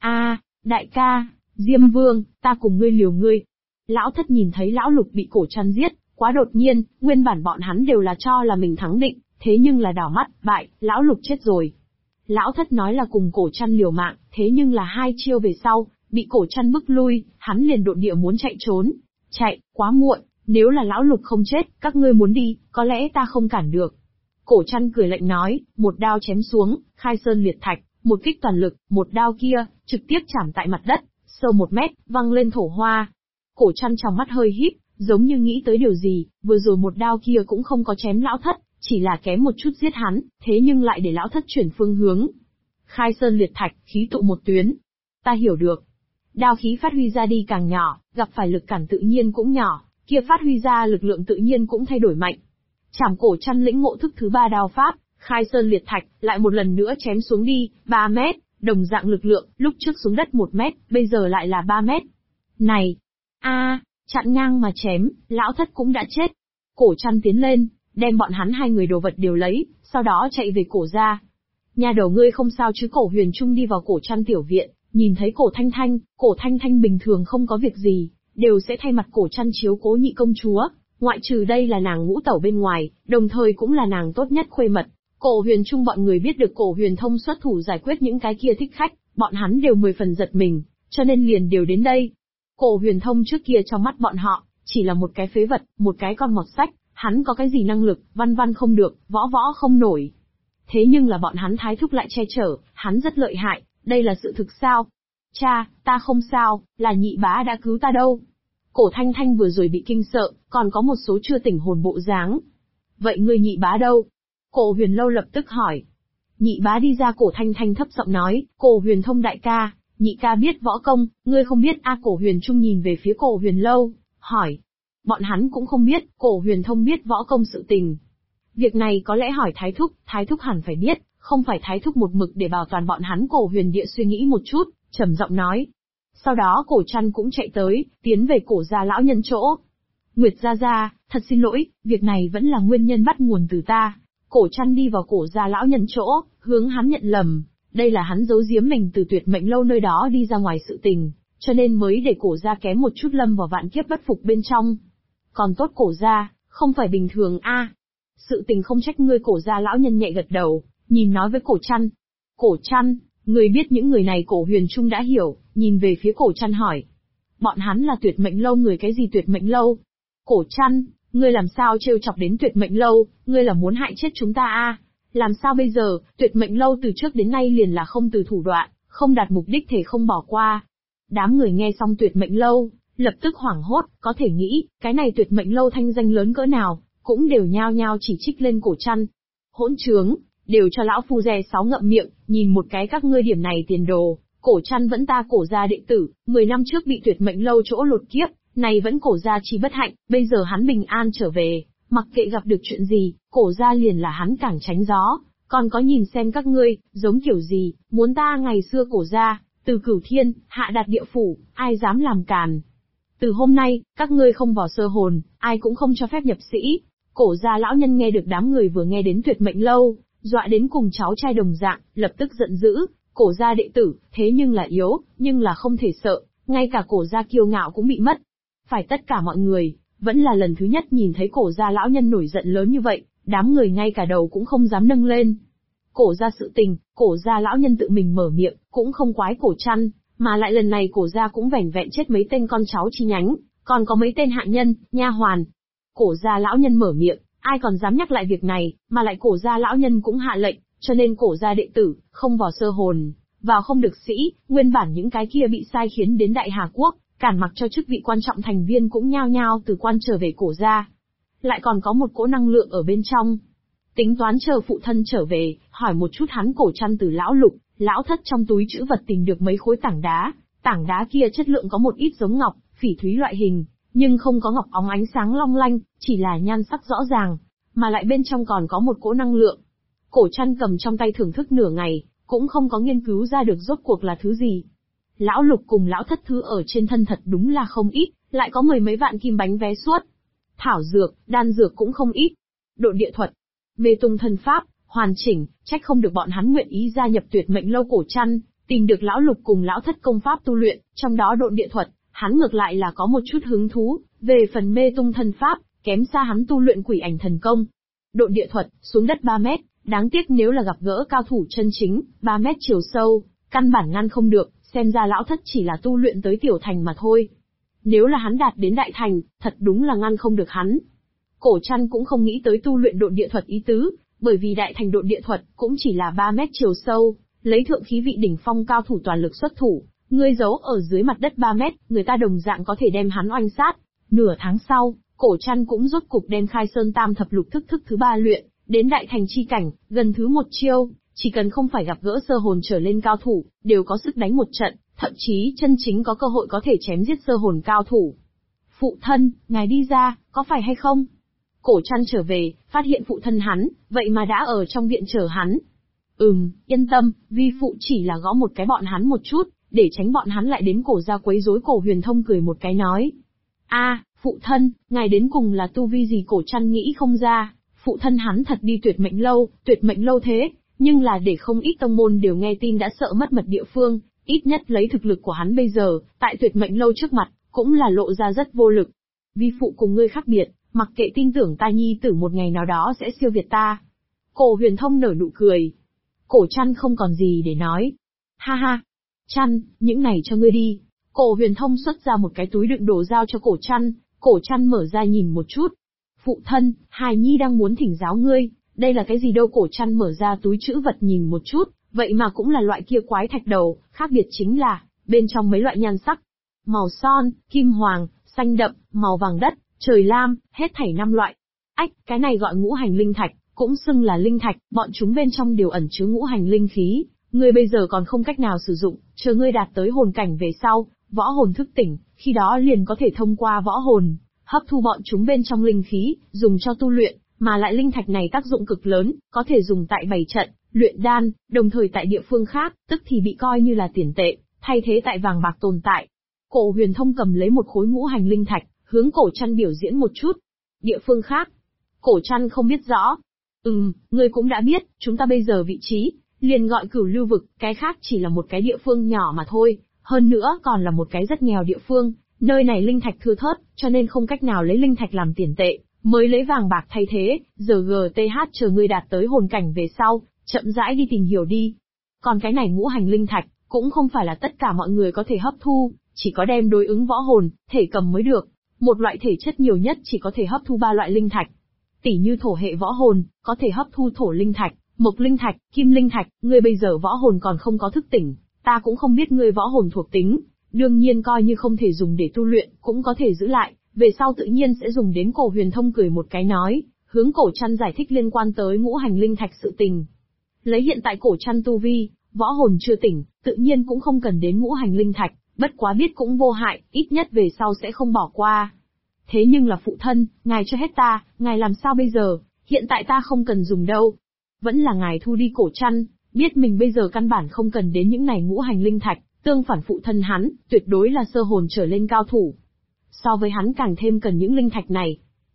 Đại ca, Diêm Vương, ta cùng ngươi liều ngươi. Lão Thất nhìn thấy lão Lục bị Cổ Trăn giết, quá đột nhiên, nguyên bản bọn hắn đều là cho là mình thắng định, thế nhưng là đảo mắt, bại, lão Lục chết rồi. Lão Thất nói là cùng Cổ Trăn liều mạng, thế nhưng là hai chiêu về sau, bị Cổ Trăn bức lui, hắn liền độn địa muốn chạy trốn. Chạy, quá muộn, nếu là lão Lục không chết, các ngươi muốn đi, có lẽ ta không cản được. Cổ Trăn cười lạnh nói, một đao chém xuống, khai sơn liệt thạch, một kích toàn lực, một đao kia, trực tiếp chạm tại mặt đất, sâu 1 mét, văng lên thổ hoa. Cổ Trăn trong mắt hơi híp, giống như nghĩ tới điều gì, vừa rồi một đao kia cũng không có chém lão Thất, chỉ là kém một chút giết hắn, thế nhưng lại để lão Thất chuyển phương hướng. Khai sơn liệt thạch, khí tụ một tuyến. Ta hiểu được. Đao khí phát huy ra đi càng nhỏ, gặp phải lực cản tự nhiên cũng nhỏ, kia phát huy ra lực lượng tự nhiên cũng thay đổi mạnh. Trảm Cổ Trăn lĩnh ngộ thức thứ 3 đao pháp, khai sơn liệt thạch, lại một lần nữa chém xuống đi, 3 mét, đồng dạng lực lượng, lúc trước xuống đất 1 mét, bây giờ lại là 3 mét. Này! Chặn ngang mà chém, lão Thất cũng đã chết. Cổ Trăn tiến lên, đem bọn hắn hai người đồ vật đều lấy, sau đó chạy về Cổ gia. Nhà đầu ngươi không sao chứ? Cổ Huyền Trung đi vào Cổ Trăn tiểu viện, nhìn thấy Cổ Thanh Thanh bình thường không có việc gì, đều sẽ thay mặt Cổ Trăn chiếu cố nhị công chúa, ngoại trừ đây là nàng ngũ tẩu bên ngoài, đồng thời cũng là nàng tốt nhất khuê mật. Cổ Huyền Trung bọn người biết được Cổ Huyền Thông xuất thủ giải quyết những cái kia thích khách, bọn hắn đều 10 phần giật mình, cho nên liền đều đến đây. Cổ Huyền Thông trước kia trong mắt bọn họ, chỉ là một cái phế vật, một cái con mọt sách, hắn có cái gì năng lực, văn không được, võ không nổi. Thế nhưng là bọn hắn Thái thúc lại che chở, hắn rất lợi hại, đây là sự thực sao? Cha, ta không sao, là nhị bá đã cứu ta đâu. Cổ Thanh Thanh vừa rồi bị kinh sợ, còn có một số chưa tỉnh hồn bộ dáng. Vậy ngươi nhị bá đâu? Cổ Huyền Lâu lập tức hỏi. Nhị bá đi ra. Cổ Thanh Thanh thấp giọng nói, Cổ Huyền Thông đại ca, nhị ca biết võ công, ngươi không biết à? Cổ Huyền Trung nhìn về phía Cổ Huyền Lâu, hỏi. Bọn hắn cũng không biết, Cổ Huyền Thông biết võ công sự tình. Việc này có lẽ hỏi Thái thúc hẳn phải biết, không phải Thái thúc một mực để bảo toàn bọn hắn. Cổ Huyền Địa suy nghĩ một chút, trầm giọng nói. Sau đó Cổ Trăn cũng chạy tới, tiến về Cổ gia lão nhân chỗ. Nguyệt gia gia, thật xin lỗi, việc này vẫn là nguyên nhân bắt nguồn từ ta. Cổ Trăn đi vào Cổ gia lão nhân chỗ, hướng hắn nhận lầm, đây là hắn giấu giếm mình từ Tuyệt Mệnh lâu nơi đó đi ra ngoài sự tình, cho nên mới để Cổ gia kém một chút lâm vào vạn kiếp bất phục bên trong. Còn tốt Cổ gia, không phải bình thường a. Sự tình không trách ngươi. Cổ gia lão nhân nhẹ gật đầu, nhìn nói với Cổ Trăn. Cổ Trăn, người biết những người này? Cổ Huyền Trung đã hiểu, nhìn về phía Cổ Trăn hỏi. Bọn hắn là Tuyệt Mệnh Lâu. Người cái gì Tuyệt Mệnh Lâu? Cổ Trăn, ngươi làm sao trêu chọc đến Tuyệt Mệnh Lâu, ngươi là muốn hại chết chúng ta à? Làm sao bây giờ? Tuyệt Mệnh Lâu từ trước đến nay liền là không từ thủ đoạn, không đạt mục đích thể không bỏ qua. Đám người nghe xong Tuyệt Mệnh Lâu, lập tức hoảng hốt, có thể nghĩ, cái này Tuyệt Mệnh Lâu thanh danh lớn cỡ nào, cũng đều nhao nhao chỉ trích lên Cổ Trăn. Hỗn trướng, đều cho lão phu dè sáu ngậm miệng, nhìn một cái các ngươi điểm này tiền đồ, Cổ Trăn vẫn ta Cổ gia đệ tử, 10 năm trước bị Tuyệt Mệnh Lâu chỗ lột kiếp, này vẫn Cổ gia chi bất hạnh, bây giờ hắn bình an trở về, mặc kệ gặp được chuyện gì, Cổ gia liền là hắn cảng tránh gió, còn có nhìn xem các ngươi, giống kiểu gì, muốn ta ngày xưa Cổ gia, từ Cửu Thiên, hạ đạt địa phủ, ai dám làm càn. Từ hôm nay, các ngươi không vào sơ hồn, ai cũng không cho phép nhập sĩ. Cổ gia lão nhân nghe được đám người vừa nghe đến Tuyệt Mệnh Lâu, dọa đến cùng cháu trai đồng dạng, lập tức giận dữ, Cổ gia đệ tử, thế nhưng là yếu, nhưng là không thể sợ, ngay cả Cổ gia kiêu ngạo cũng bị mất. Phải tất cả mọi người, vẫn là lần thứ nhất nhìn thấy Cổ gia lão nhân nổi giận lớn như vậy, đám người ngay cả đầu cũng không dám nâng lên. Cổ gia sự tình, Cổ gia lão nhân tự mình mở miệng, cũng không quái Cổ Trăn, mà lại lần này Cổ gia cũng vẻn vẹn chết mấy tên con cháu chi nhánh, còn có mấy tên hạ nhân, nha hoàn. Cổ gia lão nhân mở miệng, ai còn dám nhắc lại việc này, mà lại Cổ gia lão nhân cũng hạ lệnh, cho nên Cổ gia đệ tử, không vào sơ hồn, vào không được sĩ, nguyên bản những cái kia bị sai khiến đến Đại Hà Quốc, cản mặc cho chức vị quan trọng thành viên cũng nhao nhao từ quan trở về Cổ gia. Lại còn có một cỗ năng lượng ở bên trong. Tính toán chờ phụ thân trở về, hỏi một chút hắn Cổ Trăn từ lão Lục, lão Thất trong túi trữ vật tìm được mấy khối tảng đá kia chất lượng có một ít giống ngọc, phỉ thúy loại hình, nhưng không có ngọc óng ánh sáng long lanh, chỉ là nhan sắc rõ ràng, mà lại bên trong còn có một cỗ năng lượng. Cổ Trăn cầm trong tay thưởng thức nửa ngày, cũng không có nghiên cứu ra được rốt cuộc là thứ gì. Lão Lục cùng lão Thất thứ ở trên thân thật đúng là không ít, lại có mười mấy vạn kim bánh vé suốt. Thảo dược, đan dược cũng không ít. Độn địa thuật, mê tung thân pháp, hoàn chỉnh, trách không được bọn hắn nguyện ý gia nhập Tuyệt Mệnh Lâu. Cổ Trăn tìm được lão Lục cùng lão Thất công pháp tu luyện, trong đó độn địa thuật, hắn ngược lại là có một chút hứng thú, về phần mê tung thân pháp, kém xa hắn tu luyện quỷ ảnh thần công. Độn địa thuật, xuống đất 3 mét, đáng tiếc nếu là gặp gỡ cao thủ chân chính, 3 mét chiều sâu, căn bản ngăn không được, xem ra lão Thất chỉ là tu luyện tới tiểu thành mà thôi. Nếu là hắn đạt đến đại thành, thật đúng là ngăn không được hắn. Cổ Trăn cũng không nghĩ tới tu luyện độn địa thuật ý tứ, bởi vì đại thành độn địa thuật cũng chỉ là 3 mét chiều sâu, lấy thượng khí vị đỉnh phong cao thủ toàn lực xuất thủ, ngươi giấu ở dưới mặt đất 3 mét, người ta đồng dạng có thể đem hắn oanh sát. Nửa tháng sau, Cổ Trăn cũng rốt cục đem Khai Sơn Tam Thập Lục thức thứ 3 luyện, đến đại thành chi cảnh, gần thứ 1 chiêu, chỉ cần không phải gặp gỡ sơ hồn trở lên cao thủ, đều có sức đánh một trận, thậm chí chân chính có cơ hội có thể chém giết sơ hồn cao thủ. Phụ thân, ngài đi ra, có phải hay không? Cổ Trăn trở về, phát hiện phụ thân hắn, vậy mà đã ở trong viện chờ hắn. Yên tâm, vi phụ chỉ là gõ một cái bọn hắn một chút, để tránh bọn hắn lại đến Cổ gia quấy rối. Cổ Huyền Thông cười một cái nói. Phụ thân, ngài đến cùng là tu vi gì? Cổ Trăn nghĩ không ra, phụ thân hắn thật đi Tuyệt Mệnh Lâu thế, nhưng là để không ít tông môn đều nghe tin đã sợ mất mật địa phương, ít nhất lấy thực lực của hắn bây giờ, tại Tuyệt Mệnh Lâu trước mặt, cũng là lộ ra rất vô lực. Vi phụ cùng ngươi khác biệt, mặc kệ tin tưởng ta nhi tử một ngày nào đó sẽ siêu việt ta. Cổ Huyền Thông nở nụ cười. Cổ Trăn không còn gì để nói. Ha ha, Trăn, những này cho ngươi đi. Cổ Huyền Thông xuất ra một cái túi đựng đồ giao cho Cổ Trăn, Cổ Trăn mở ra nhìn một chút. Phụ thân, hài nhi đang muốn thỉnh giáo ngươi, đây là cái gì đâu? Cổ Trăn mở ra túi trữ vật nhìn một chút, vậy mà cũng là loại kia quái thạch đầu, khác biệt chính là, bên trong mấy loại nhan sắc. Màu son, kim hoàng, xanh đậm, màu vàng đất, trời lam, hết thảy 5 loại. Cái này gọi ngũ hành linh thạch, cũng xưng là linh thạch, bọn chúng bên trong đều ẩn chứa ngũ hành linh khí, ngươi bây giờ còn không cách nào sử dụng, chờ ngươi đạt tới hồn cảnh về sau, võ hồn thức tỉnh, khi đó liền có thể thông qua võ hồn, hấp thu bọn chúng bên trong linh khí, dùng cho tu luyện, mà lại linh thạch này tác dụng cực lớn, có thể dùng tại bày trận, luyện đan, đồng thời tại địa phương khác, tức thì bị coi như là tiền tệ, thay thế tại vàng bạc tồn tại. Cổ Huyền Thông cầm lấy một khối ngũ hành linh thạch, hướng Cổ Trăn biểu diễn một chút. Địa phương khác, Cổ Trăn không biết rõ. Ngươi cũng đã biết, chúng ta bây giờ vị trí, liền gọi Cửu Lưu vực, cái khác chỉ là một cái địa phương nhỏ mà thôi, hơn nữa còn là một cái rất nghèo địa phương, nơi này linh thạch thưa thớt, cho nên không cách nào lấy linh thạch làm tiền tệ, mới lấy vàng bạc thay thế, giờ GTH chờ ngươi đạt tới hồn cảnh về sau, chậm rãi đi tìm hiểu đi. Còn cái này ngũ hành linh thạch, cũng không phải là tất cả mọi người có thể hấp thu, chỉ có đem đối ứng võ hồn, thể cầm mới được. Một loại thể chất nhiều nhất chỉ có thể hấp thu 3 loại linh thạch. Tỷ như thổ hệ võ hồn, có thể hấp thu thổ linh thạch, mộc linh thạch, kim linh thạch, ngươi bây giờ võ hồn còn không có thức tỉnh, ta cũng không biết ngươi võ hồn thuộc tính, đương nhiên coi như không thể dùng để tu luyện, cũng có thể giữ lại, về sau tự nhiên sẽ dùng đến. Cổ Huyền Thông cười một cái nói, hướng Cổ Trăn giải thích liên quan tới ngũ hành linh thạch sự tình. Lấy hiện tại Cổ Trăn tu vi, võ hồn chưa tỉnh, tự nhiên cũng không cần đến ngũ hành linh thạch, bất quá biết cũng vô hại, ít nhất về sau sẽ không bỏ qua. Thế nhưng là phụ thân, ngài cho hết ta, ngài làm sao bây giờ, hiện tại ta không cần dùng đâu. Vẫn là ngài thu đi. Cổ Trăn biết mình bây giờ căn bản không cần đến những này ngũ hành linh thạch, tương phản phụ thân hắn, tuyệt đối là sơ hồn trở lên cao thủ. So với hắn càng thêm cần những linh thạch này.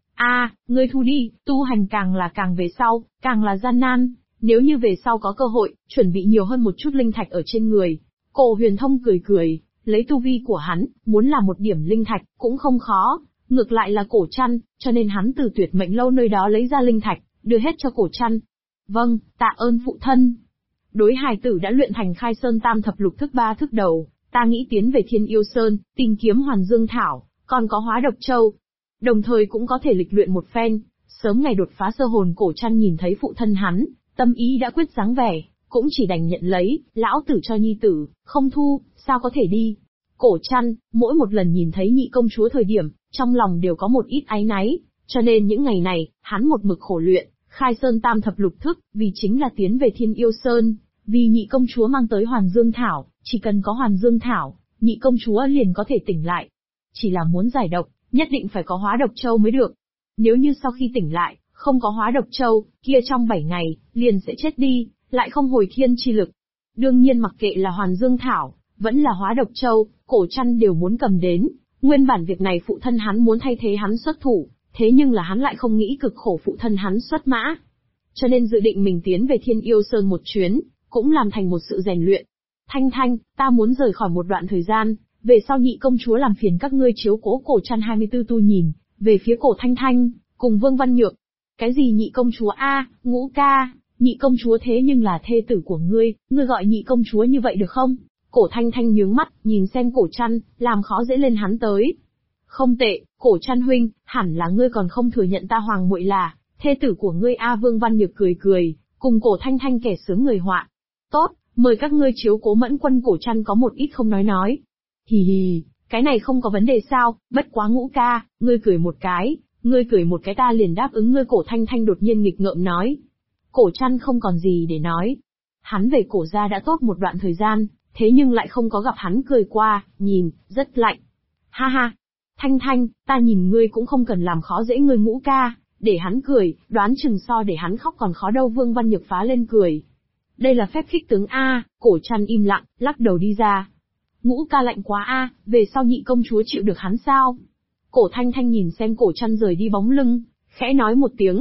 Ngươi thu đi, tu hành càng là càng về sau, càng là gian nan, nếu như về sau có cơ hội, chuẩn bị nhiều hơn một chút linh thạch ở trên người. Cổ Huyền Thông cười cười, lấy tu vi của hắn, muốn làm một điểm linh thạch, cũng không khó, ngược lại là Cổ Trăn, cho nên hắn từ Tuyệt Mệnh Lâu nơi đó lấy ra linh thạch, đưa hết cho Cổ Trăn. Vâng, tạ ơn phụ thân. Đối hài tử đã luyện thành Khai Sơn Tam Thập Lục thức 3 thức đầu, ta nghĩ tiến về Thiên Yêu Sơn, tìm kiếm Hoàn Dương Thảo, còn có Hóa Độc Châu. Đồng thời cũng có thể lịch luyện một phen, sớm ngày đột phá sơ hồn. Cổ Trăn nhìn thấy phụ thân hắn, tâm ý đã quyết dáng vẻ, cũng chỉ đành nhận lấy, lão tử cho nhi tử, không thu, sao có thể đi. Cổ Trăn, mỗi một lần nhìn thấy nhị công chúa thời điểm, trong lòng đều có một ít áy náy, cho nên những ngày này, hắn một mực khổ luyện, Khai Sơn Tam Thập Lục thức, vì chính là tiến về Thiên Yêu Sơn, vì nhị công chúa mang tới Hoàn Dương Thảo, chỉ cần có Hoàn Dương Thảo, nhị công chúa liền có thể tỉnh lại. Chỉ là muốn giải độc, nhất định phải có Hóa Độc Châu mới được. Nếu như sau khi tỉnh lại, không có Hóa Độc Châu, kia trong 7 ngày, liền sẽ chết đi, lại không hồi thiên chi lực. Đương nhiên mặc kệ là Hoàn Dương Thảo, vẫn là Hóa Độc Châu, Cổ Trăn đều muốn cầm đến. Nguyên bản việc này phụ thân hắn muốn thay thế hắn xuất thủ, thế nhưng là hắn lại không nghĩ cực khổ phụ thân hắn xuất mã. Cho nên dự định mình tiến về Thiên Yêu Sơn một chuyến, cũng làm thành một sự rèn luyện. Thanh Thanh, ta muốn rời khỏi một đoạn thời gian, về sau nhị công chúa làm phiền các ngươi chiếu cố. Cổ Trăn 24 tu nhìn, về phía Cổ Thanh Thanh, cùng Vương Văn Nhược. Cái gì nhị công chúa Ngũ ca, nhị công chúa thế nhưng là thê tử của ngươi gọi nhị công chúa như vậy được không? Cổ Thanh Thanh nhướng mắt, nhìn xem Cổ Trăn, làm khó dễ lên hắn tới. Không tệ, Cổ Trăn huynh, hẳn là ngươi còn không thừa nhận ta hoàng muội là thê tử của ngươi Vương Văn Nhược cười cười, cùng Cổ Thanh Thanh kẻ sướng người họa. Tốt, mời các ngươi chiếu cố Mẫn Quân. Cổ Trăn có một ít không nói. Hì hì, cái này không có vấn đề sao, bất quá Ngũ ca, ngươi cười một cái ta liền đáp ứng ngươi. Cổ Thanh Thanh đột nhiên nghịch ngợm nói. Cổ Trăn không còn gì để nói. Hắn về Cổ gia đã tốt một đoạn thời gian, thế nhưng lại không có gặp hắn cười qua, nhìn, rất lạnh. Ha ha, Thanh Thanh, ta nhìn ngươi cũng không cần làm khó dễ ngươi Ngũ ca, để hắn cười, đoán chừng so để hắn khóc còn khó đâu. Vương Văn Nhược phá lên cười. Đây là phép khích tướng Cổ Trăn im lặng, lắc đầu đi ra. Ngũ ca lạnh quá về sau nhị công chúa chịu được hắn sao? Cổ Thanh Thanh nhìn xem Cổ Trăn rời đi bóng lưng, khẽ nói một tiếng.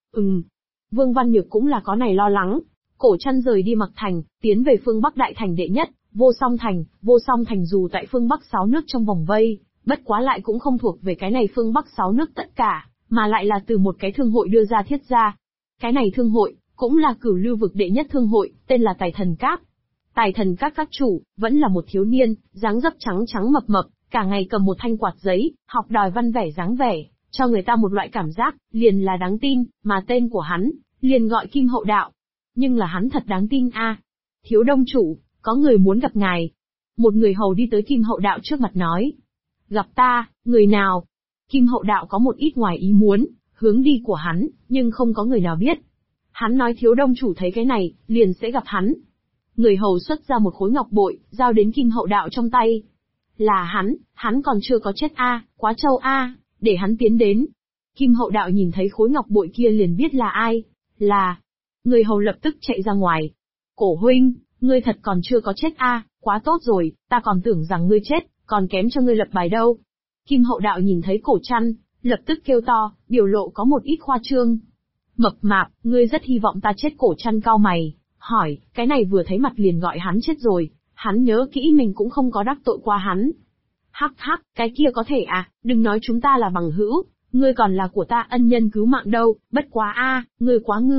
Vương Văn Nhược cũng là có này lo lắng. Cổ Trăn rời đi Mặc Thành, tiến về phương Bắc đại thành đệ nhất, Vô Song Thành dù tại phương Bắc 6 nước trong vòng vây, bất quá lại cũng không thuộc về cái này phương Bắc 6 nước tất cả, mà lại là từ một cái thương hội đưa ra thiết ra. Cái này thương hội, cũng là cửu lưu vực đệ nhất thương hội, tên là Tài Thần Các. Tài Thần Các các chủ, vẫn là một thiếu niên, dáng dấp trắng trắng mập mập, cả ngày cầm một thanh quạt giấy, học đòi văn vẻ dáng vẻ, cho người ta một loại cảm giác, liền là đáng tin, mà tên của hắn, liền gọi Kim Hậu Đạo. Nhưng là hắn thật đáng tin Thiếu đông chủ, có người muốn gặp ngài. Một người hầu đi tới Kim Hậu Đạo trước mặt nói. Gặp ta, người nào? Kim Hậu Đạo có một ít ngoài ý muốn, hướng đi của hắn, nhưng không có người nào biết. Hắn nói thiếu đông chủ thấy cái này, liền sẽ gặp hắn. Người hầu xuất ra một khối ngọc bội, giao đến Kim Hậu Đạo trong tay. Là hắn còn chưa có chết quá trâu để hắn tiến đến. Kim Hậu Đạo nhìn thấy khối ngọc bội kia liền biết là ai. Người hầu lập tức chạy ra ngoài. Cổ huynh, ngươi thật còn chưa có chết quá tốt rồi, ta còn tưởng rằng ngươi chết, còn kém cho ngươi lập bài đâu. Kim Hậu Đạo nhìn thấy Cổ Trăn, lập tức kêu to, biểu lộ có một ít khoa trương. Mập mạp, ngươi rất hy vọng ta chết. Cổ Trăn cau mày, hỏi, cái này vừa thấy mặt liền gọi hắn chết rồi, hắn nhớ kỹ mình cũng không có đắc tội qua hắn. Hắc, cái kia có thể đừng nói chúng ta là bằng hữu, ngươi còn là của ta ân nhân cứu mạng đâu, bất quá ngươi quá ngưu,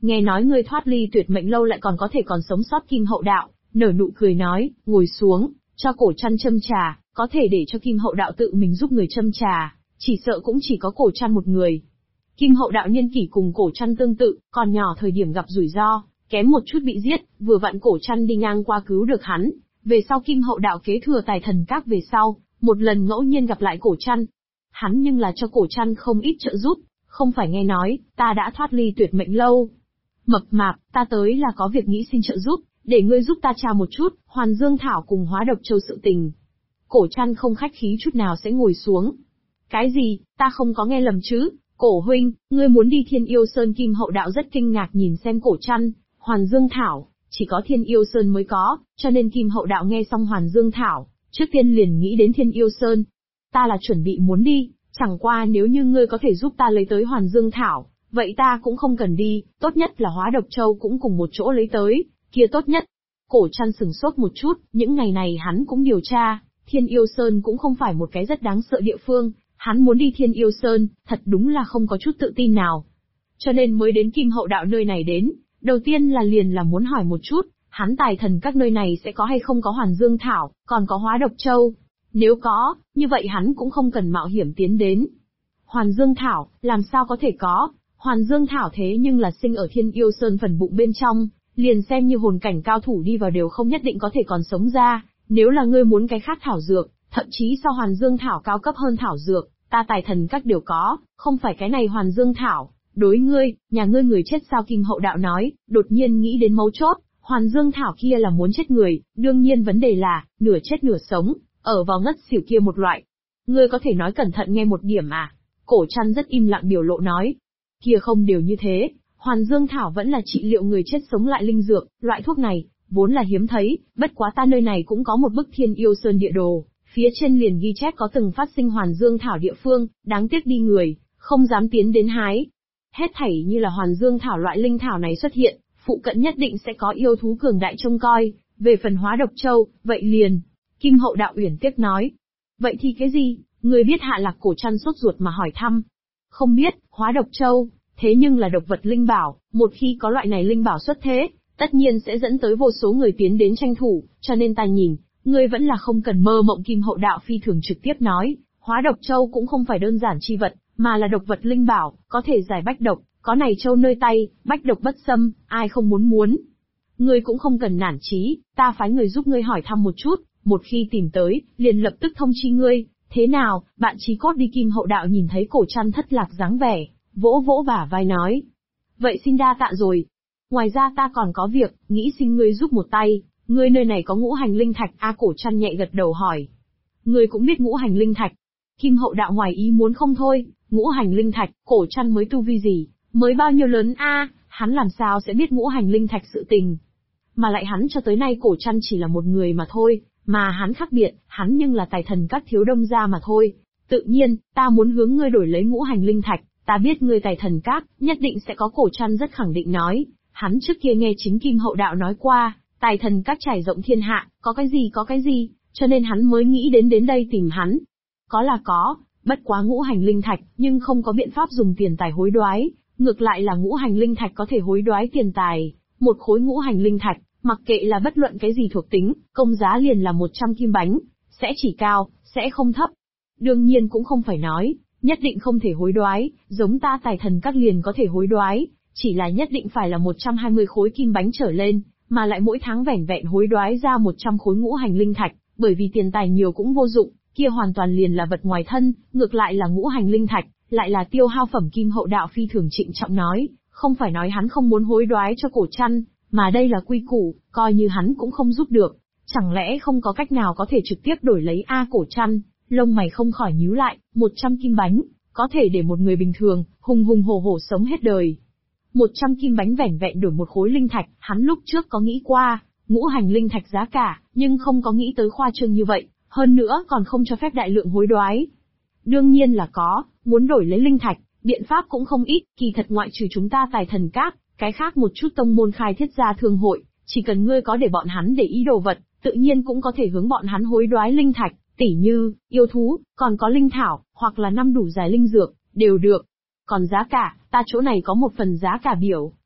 nghe nói ngươi thoát ly tuyệt mệnh lâu lại còn có thể còn sống sót Kim Hậu Đạo, nở nụ cười nói, ngồi xuống, cho Cổ Trăn châm trà, có thể để cho Kim Hậu Đạo tự mình giúp người châm trà, chỉ sợ cũng chỉ có Cổ Trăn một người. Kim Hậu Đạo niên kỷ cùng Cổ Trăn tương tự, còn nhỏ thời điểm gặp rủi ro, kém một chút bị giết, vừa vặn Cổ Trăn đi ngang qua cứu được hắn. Về sau Kim Hậu Đạo kế thừa Tài Thần Các về sau, một lần ngẫu nhiên gặp lại Cổ Trăn. Hắn nhưng là cho Cổ Trăn không ít trợ giúp, không phải nghe nói, ta đã thoát ly tuyệt mệnh lâu. Mập mạp, ta tới là có việc nghĩ xin trợ giúp, để ngươi giúp ta tra một chút, Hoàn Dương Thảo cùng Hóa Độc Châu sự tình. Cổ Trăn không khách khí chút nào sẽ ngồi xuống. Cái gì, ta không có nghe lầm chứ? Cổ huynh, ngươi muốn đi Thiên Yêu Sơn? Kim Hậu Đạo rất kinh ngạc nhìn xem Cổ Trăn. Hoàn Dương Thảo, chỉ có Thiên Yêu Sơn mới có, cho nên Kim Hậu Đạo nghe xong Hoàn Dương Thảo, trước tiên liền nghĩ đến Thiên Yêu Sơn. Ta là chuẩn bị muốn đi, chẳng qua nếu như ngươi có thể giúp ta lấy tới Hoàn Dương Thảo, vậy ta cũng không cần đi, tốt nhất là Hóa Độc Châu cũng cùng một chỗ lấy tới, kia tốt nhất. Cổ Trăn sừng sốt một chút, những ngày này hắn cũng điều tra, Thiên Yêu Sơn cũng không phải một cái rất đáng sợ địa phương, hắn muốn đi Thiên Yêu Sơn, thật đúng là không có chút tự tin nào. Cho nên mới đến Kim Hậu Đạo nơi này đến, đầu tiên là liền là muốn hỏi một chút, hắn Tài Thần Các nơi này sẽ có hay không có Hoàn Dương Thảo, còn có Hóa Độc Châu. Nếu có, như vậy hắn cũng không cần mạo hiểm tiến đến. Hoàn Dương Thảo, làm sao có thể có? Hoàn Dương Thảo thế nhưng là sinh ở Thiên Yêu Sơn phần bụng bên trong, liền xem như hồn cảnh cao thủ đi vào đều không nhất định có thể còn sống ra. Nếu là ngươi muốn cái khác thảo dược, thậm chí so Hoàn Dương Thảo cao cấp hơn thảo dược, ta Tài Thần Các đều có, không phải cái này Hoàn Dương Thảo. Đối ngươi, nhà ngươi người chết sao? Kim Hậu Đạo nói, đột nhiên nghĩ đến mấu chốt, Hoàn Dương Thảo kia là muốn chết người, đương nhiên vấn đề là, nửa chết nửa sống, ở vào ngất xỉu kia một loại. Ngươi có thể nói cẩn thận nghe một điểm à? Cổ Trăn rất im lặng biểu lộ nói. Kia không đều như thế, Hoàn Dương Thảo vẫn là trị liệu người chết sống lại linh dược, loại thuốc này, vốn là hiếm thấy, bất quá ta nơi này cũng có một bức Thiên Yêu Sơn địa đồ, phía trên liền ghi chép có từng phát sinh Hoàn Dương Thảo địa phương, đáng tiếc đi người, không dám tiến đến hái. Hết thảy như là Hoàn Dương Thảo loại linh thảo này xuất hiện, phụ cận nhất định sẽ có yêu thú cường đại trông coi, về phần Hóa Độc Châu, vậy liền. Kim Hậu Đạo uyển tiếc nói. Vậy thì cái gì? Người biết Hạ Lạc Cổ Trăn sốt ruột mà hỏi thăm. Không biết, Hóa Độc Châu, thế nhưng là độc vật linh bảo, một khi có loại này linh bảo xuất thế, tất nhiên sẽ dẫn tới vô số người tiến đến tranh thủ, cho nên ta nhìn, ngươi vẫn là không cần mơ mộng. Kim Hậu Đạo phi thường trực tiếp nói, Hóa Độc Châu cũng không phải đơn giản chi vật, mà là độc vật linh bảo, có thể giải bách độc, có này châu nơi tay, bách độc bất xâm, ai không muốn. Ngươi cũng không cần nản chí, ta phái người giúp ngươi hỏi thăm một chút, một khi tìm tới, liền lập tức thông chi ngươi. Thế nào, bạn chí cốt đi? Kim Hậu Đạo nhìn thấy Cổ Trăn thất lạc dáng vẻ, vỗ vỗ bả vai nói. Vậy xin đa tạ rồi. Ngoài ra ta còn có việc, nghĩ xin ngươi giúp một tay, ngươi nơi này có ngũ hành linh thạch? Cổ Trăn nhẹ gật đầu hỏi. Ngươi cũng biết ngũ hành linh thạch? Kim Hậu Đạo ngoài ý muốn không thôi, ngũ hành linh thạch, Cổ Trăn mới tu vi gì, mới bao nhiêu lớn hắn làm sao sẽ biết ngũ hành linh thạch sự tình. Mà lại hắn cho tới nay Cổ Trăn chỉ là một người mà thôi, mà hắn khác biệt, hắn nhưng là Tài Thần Các thiếu đông gia mà thôi. Tự nhiên, ta muốn hướng ngươi đổi lấy ngũ hành linh thạch, ta biết ngươi Tài Thần Các, nhất định sẽ có. Cổ Trăn rất khẳng định nói, hắn trước kia nghe chính Kim Hậu Đạo nói qua, Tài Thần Các trải rộng thiên hạ, có cái gì, cho nên hắn mới nghĩ đến đây tìm hắn. Có là có, bất quá ngũ hành linh thạch, nhưng không có biện pháp dùng tiền tài hối đoái, ngược lại là ngũ hành linh thạch có thể hối đoái tiền tài. Một khối ngũ hành linh thạch, mặc kệ là bất luận cái gì thuộc tính, công giá liền là 100 kim bánh, sẽ chỉ cao, sẽ không thấp. Đương nhiên cũng không phải nói, nhất định không thể hối đoái, giống ta Tài Thần Các liền có thể hối đoái, chỉ là nhất định phải là 120 khối kim bánh trở lên, mà lại mỗi tháng vẻn vẹn hối đoái ra 100 khối ngũ hành linh thạch, bởi vì tiền tài nhiều cũng vô dụng, kia hoàn toàn liền là vật ngoài thân, ngược lại là ngũ hành linh thạch, lại là tiêu hao phẩm. Kim Hậu Đạo phi thường trịnh trọng nói, không phải nói hắn không muốn hối đoái cho Cổ Trăn, mà đây là quy củ, coi như hắn cũng không giúp được, chẳng lẽ không có cách nào có thể trực tiếp đổi lấy? Cổ Trăn, lông mày không khỏi nhíu lại, 100 kim bánh, có thể để một người bình thường, hùng hổ sống hết đời. 100 kim bánh vẻn vẹn đổi một khối linh thạch, hắn lúc trước có nghĩ qua, ngũ hành linh thạch giá cả, nhưng không có nghĩ tới khoa trương như vậy, hơn nữa còn không cho phép đại lượng hối đoái. Đương nhiên là có, muốn đổi lấy linh thạch, biện pháp cũng không ít, kỳ thật ngoại trừ chúng ta Tài Thần Các, cái khác một chút tông môn khai thiết gia thương hội, chỉ cần ngươi có để bọn hắn để ý đồ vật, tự nhiên cũng có thể hướng bọn hắn hối đoái linh thạch, tỉ như, yêu thú, còn có linh thảo, hoặc là năm đủ dài linh dược, đều được. Còn giá cả, ta chỗ này có một phần giá cả biểu,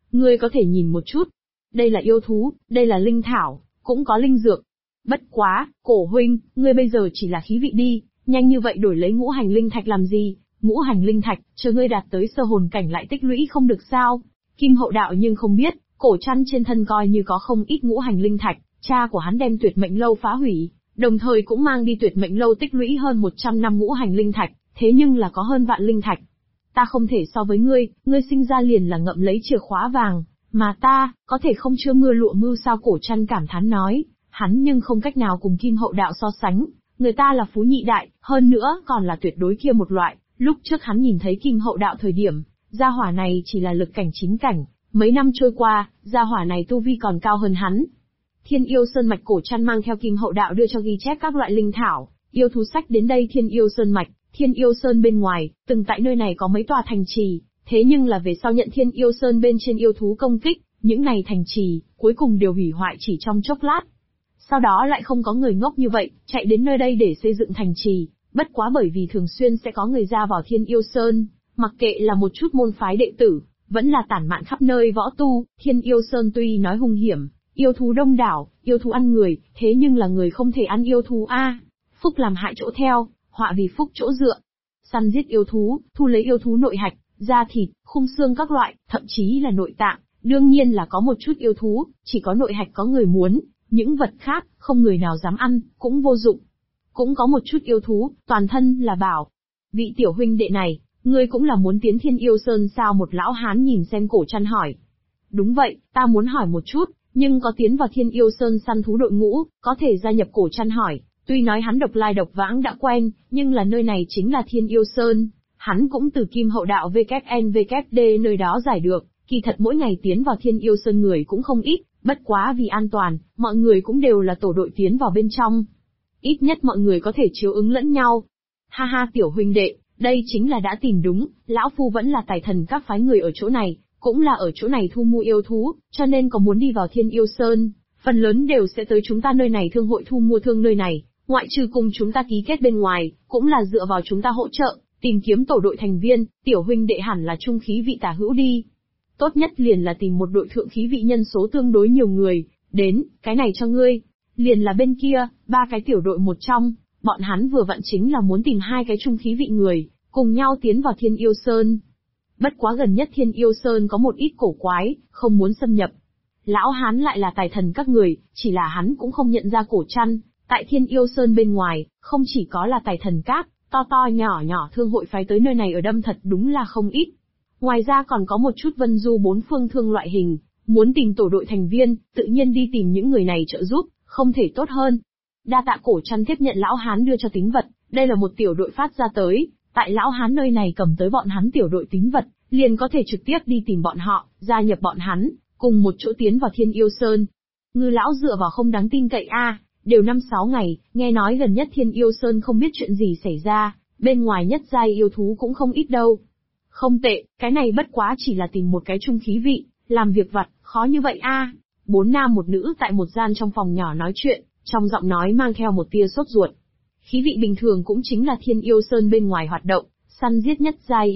ngươi có thể nhìn một chút. Đây là yêu thú, đây là linh thảo, cũng có linh dược. Bất quá, Cổ huynh, ngươi bây giờ chỉ là khí vị đi, nhanh như vậy đổi lấy ngũ hành linh thạch làm gì? Ngũ hành linh thạch, chờ ngươi đạt tới sơ hồn cảnh lại tích lũy không được sao? Kim Hậu Đạo nhưng không biết, Cổ Trăn trên thân coi như có không ít ngũ hành linh thạch, cha của hắn đem Tuyệt Mệnh Lâu phá hủy, đồng thời cũng mang đi Tuyệt Mệnh Lâu tích lũy hơn 100 năm ngũ hành linh thạch, thế nhưng là có hơn vạn linh thạch. Ta không thể so với ngươi sinh ra liền là ngậm lấy chìa khóa vàng, mà ta, có thể không chưa mưa lụa mưu sao? Cổ Trăn cảm thán nói, hắn nhưng không cách nào cùng Kim Hậu Đạo so sánh, người ta là phú nhị đại, hơn nữa còn là tuyệt đối kia một loại. Lúc trước hắn nhìn thấy Kim Hậu Đạo thời điểm, gia hỏa này chỉ là lực cảnh chính cảnh, mấy năm trôi qua, gia hỏa này tu vi còn cao hơn hắn. Thiên Yêu Sơn mạch. Cổ Trăn mang theo Kim Hậu Đạo đưa cho ghi chép các loại linh thảo, yêu thú sách đến đây Thiên Yêu Sơn mạch. Thiên Yêu Sơn bên ngoài, từng tại nơi này có mấy tòa thành trì, thế nhưng là về sau nhận Thiên Yêu Sơn bên trên yêu thú công kích, những này thành trì, cuối cùng đều hủy hoại chỉ trong chốc lát. Sau đó lại không có người ngốc như vậy, chạy đến nơi đây để xây dựng thành trì, bất quá bởi vì thường xuyên sẽ có người ra vào Thiên Yêu Sơn, mặc kệ là một chút môn phái đệ tử, vẫn là tản mạn khắp nơi võ tu. Thiên Yêu Sơn tuy nói hung hiểm, yêu thú đông đảo, yêu thú ăn người, thế nhưng là người không thể ăn yêu thú a. Phúc làm hại chỗ theo, họa vì phúc chỗ dựa. Săn giết yêu thú, thu lấy yêu thú nội hạch, da thịt, khung xương các loại, thậm chí là nội tạng, đương nhiên là có một chút yêu thú, chỉ có nội hạch có người muốn, những vật khác, không người nào dám ăn, cũng vô dụng. Cũng có một chút yêu thú, toàn thân là bảo. Vị tiểu huynh đệ này, ngươi cũng là muốn tiến Thiên Yêu Sơn sao? Một lão hán nhìn xem Cổ Trăn hỏi. Đúng vậy, ta muốn hỏi một chút, nhưng có tiến vào Thiên Yêu Sơn săn thú đội ngũ, có thể gia nhập? Cổ Trăn hỏi. Tuy nói hắn độc lai độc vãng đã quen, nhưng là nơi này chính là Thiên Yêu Sơn, hắn cũng từ Kim Hậu Đạo VKNVKD nơi đó giải được, kỳ thật mỗi ngày tiến vào Thiên Yêu Sơn người cũng không ít, bất quá vì an toàn, mọi người cũng đều là tổ đội tiến vào bên trong. Ít nhất mọi người có thể chiếu ứng lẫn nhau. Ha ha tiểu huynh đệ, đây chính là đã tìm đúng, lão phu vẫn là tài thần các phái người ở chỗ này, cũng là ở chỗ này thu mua yêu thú, cho nên có muốn đi vào Thiên Yêu Sơn, phần lớn đều sẽ tới chúng ta nơi này thương hội thu mua thương nơi này. Ngoại trừ cùng chúng ta ký kết bên ngoài, cũng là dựa vào chúng ta hỗ trợ, tìm kiếm tổ đội thành viên. Tiểu huynh đệ hẳn là trung khí vị tả hữu đi. Tốt nhất liền là tìm một đội thượng khí vị nhân số tương đối nhiều người, đến, cái này cho ngươi. Liền là bên kia, 3 cái tiểu đội một trong, bọn hắn vừa vặn chính là muốn tìm 2 cái trung khí vị người, cùng nhau tiến vào Thiên Yêu Sơn. Bất quá gần nhất Thiên Yêu Sơn có một ít cổ quái, không muốn xâm nhập. Lão hán lại là tài thần các người, chỉ là hắn cũng không nhận ra Cổ Trăn. Tại Thiên Yêu Sơn bên ngoài, không chỉ có là tài thần các, to to nhỏ nhỏ thương hội phái tới nơi này ở đâm thật đúng là không ít. Ngoài ra còn có một chút vân du bốn phương thương loại hình, muốn tìm tổ đội thành viên, tự nhiên đi tìm những người này trợ giúp, không thể tốt hơn. Đa tạ Cổ Trăn tiếp nhận lão hán đưa cho tín vật, đây là một tiểu đội phát ra tới, tại lão hán nơi này cầm tới bọn hắn tiểu đội tín vật, liền có thể trực tiếp đi tìm bọn họ, gia nhập bọn hắn, cùng một chỗ tiến vào Thiên Yêu Sơn. Ngư lão dựa vào không đáng tin cậy a. Đều 5-6 ngày, nghe nói gần nhất Thiên Yêu Sơn không biết chuyện gì xảy ra, bên ngoài nhất giai yêu thú cũng không ít đâu. Không tệ, cái này bất quá chỉ là tìm một cái trung khí vị, làm việc vặt, khó như vậy a. 4 nam một nữ tại một gian trong phòng nhỏ nói chuyện, trong giọng nói mang theo một tia sốt ruột. Khí vị bình thường cũng chính là Thiên Yêu Sơn bên ngoài hoạt động, săn giết nhất giai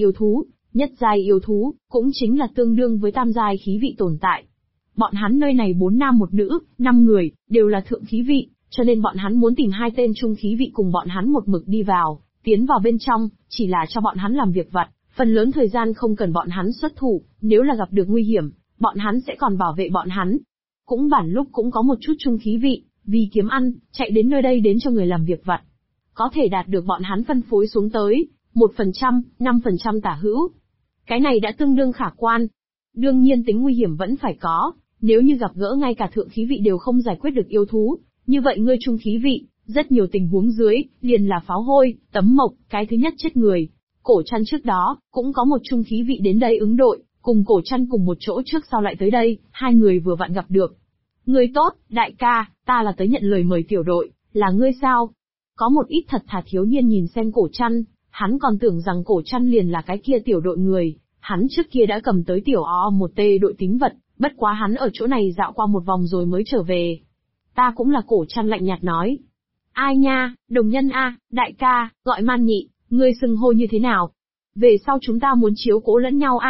yêu thú, cũng chính là tương đương với tam giai khí vị tồn tại. Bọn hắn nơi này 4 nam một nữ, 5 người, đều là thượng khí vị. Cho nên bọn hắn muốn tìm 2 tên trung khí vị cùng bọn hắn một mực đi vào, tiến vào bên trong, chỉ là cho bọn hắn làm việc vặt, phần lớn thời gian không cần bọn hắn xuất thủ, nếu là gặp được nguy hiểm, bọn hắn sẽ còn bảo vệ bọn hắn. Cũng bản lúc cũng có một chút trung khí vị, vì kiếm ăn, chạy đến nơi đây đến cho người làm việc vặt. Có thể đạt được bọn hắn phân phối xuống tới, 1%, 5% tả hữu. Cái này đã tương đương khả quan. Đương nhiên tính nguy hiểm vẫn phải có, nếu như gặp gỡ ngay cả thượng khí vị đều không giải quyết được yêu thú. Như vậy ngươi trung khí vị, rất nhiều tình huống dưới, liền là pháo hôi, tấm mộc, cái thứ nhất chết người. Cổ Trăn trước đó, cũng có một trung khí vị đến đây ứng đội, cùng Cổ Trăn cùng một chỗ trước sau lại tới đây, 2 người vừa vặn gặp được. Người tốt, đại ca, ta là tới nhận lời mời tiểu đội, là ngươi sao? Có một ít thật thà thiếu niên nhìn xem Cổ Trăn, hắn còn tưởng rằng Cổ Trăn liền là cái kia tiểu đội người, hắn trước kia đã cầm tới tiểu một tê đội tín vật, bất quá hắn ở chỗ này dạo qua một vòng rồi mới trở về. Ta cũng là. Cổ Trăn lạnh nhạt nói. Ai nha, đồng nhân a, đại ca, gọi Man Nhị, ngươi xưng hô như thế nào? Về sau chúng ta muốn chiếu cố lẫn nhau a.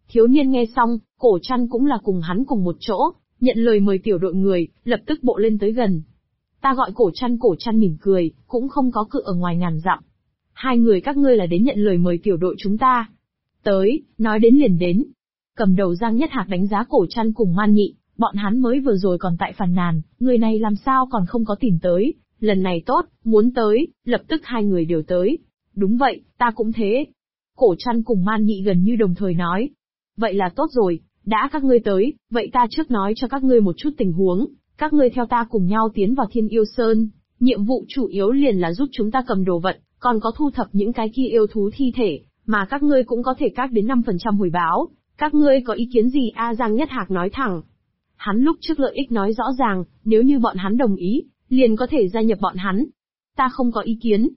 Thiếu niên nghe xong, Cổ Trăn cũng là cùng hắn cùng một chỗ, nhận lời mời tiểu đội người, lập tức bộ lên tới gần. Ta gọi Cổ Trăn mỉm cười, cũng không có cự ở ngoài ngàn dặm. Hai người các ngươi là đến nhận lời mời tiểu đội chúng ta. Tới, nói đến liền đến. Cầm đầu Giang Nhất Hạc đánh giá Cổ Trăn cùng Man Nhị, bọn hắn mới vừa rồi còn tại phàn nàn, người này làm sao còn không có tìm tới, lần này tốt, muốn tới, lập tức hai người đều tới. Đúng vậy, ta cũng thế. Cổ Trăn cùng Man Nhị gần như đồng thời nói. Vậy là tốt rồi, đã các ngươi tới, vậy ta trước nói cho các ngươi một chút tình huống, các ngươi theo ta cùng nhau tiến vào Thiên Yêu Sơn, nhiệm vụ chủ yếu liền là giúp chúng ta cầm đồ vật, còn có thu thập những cái kia yêu thú thi thể, mà các ngươi cũng có thể các đến 5% hồi báo, các ngươi có ý kiến gì a? Giang Nhất Hạc nói thẳng. Hắn lúc trước lợi ích nói rõ ràng, nếu như bọn hắn đồng ý, liền có thể gia nhập bọn hắn. Ta không có ý kiến.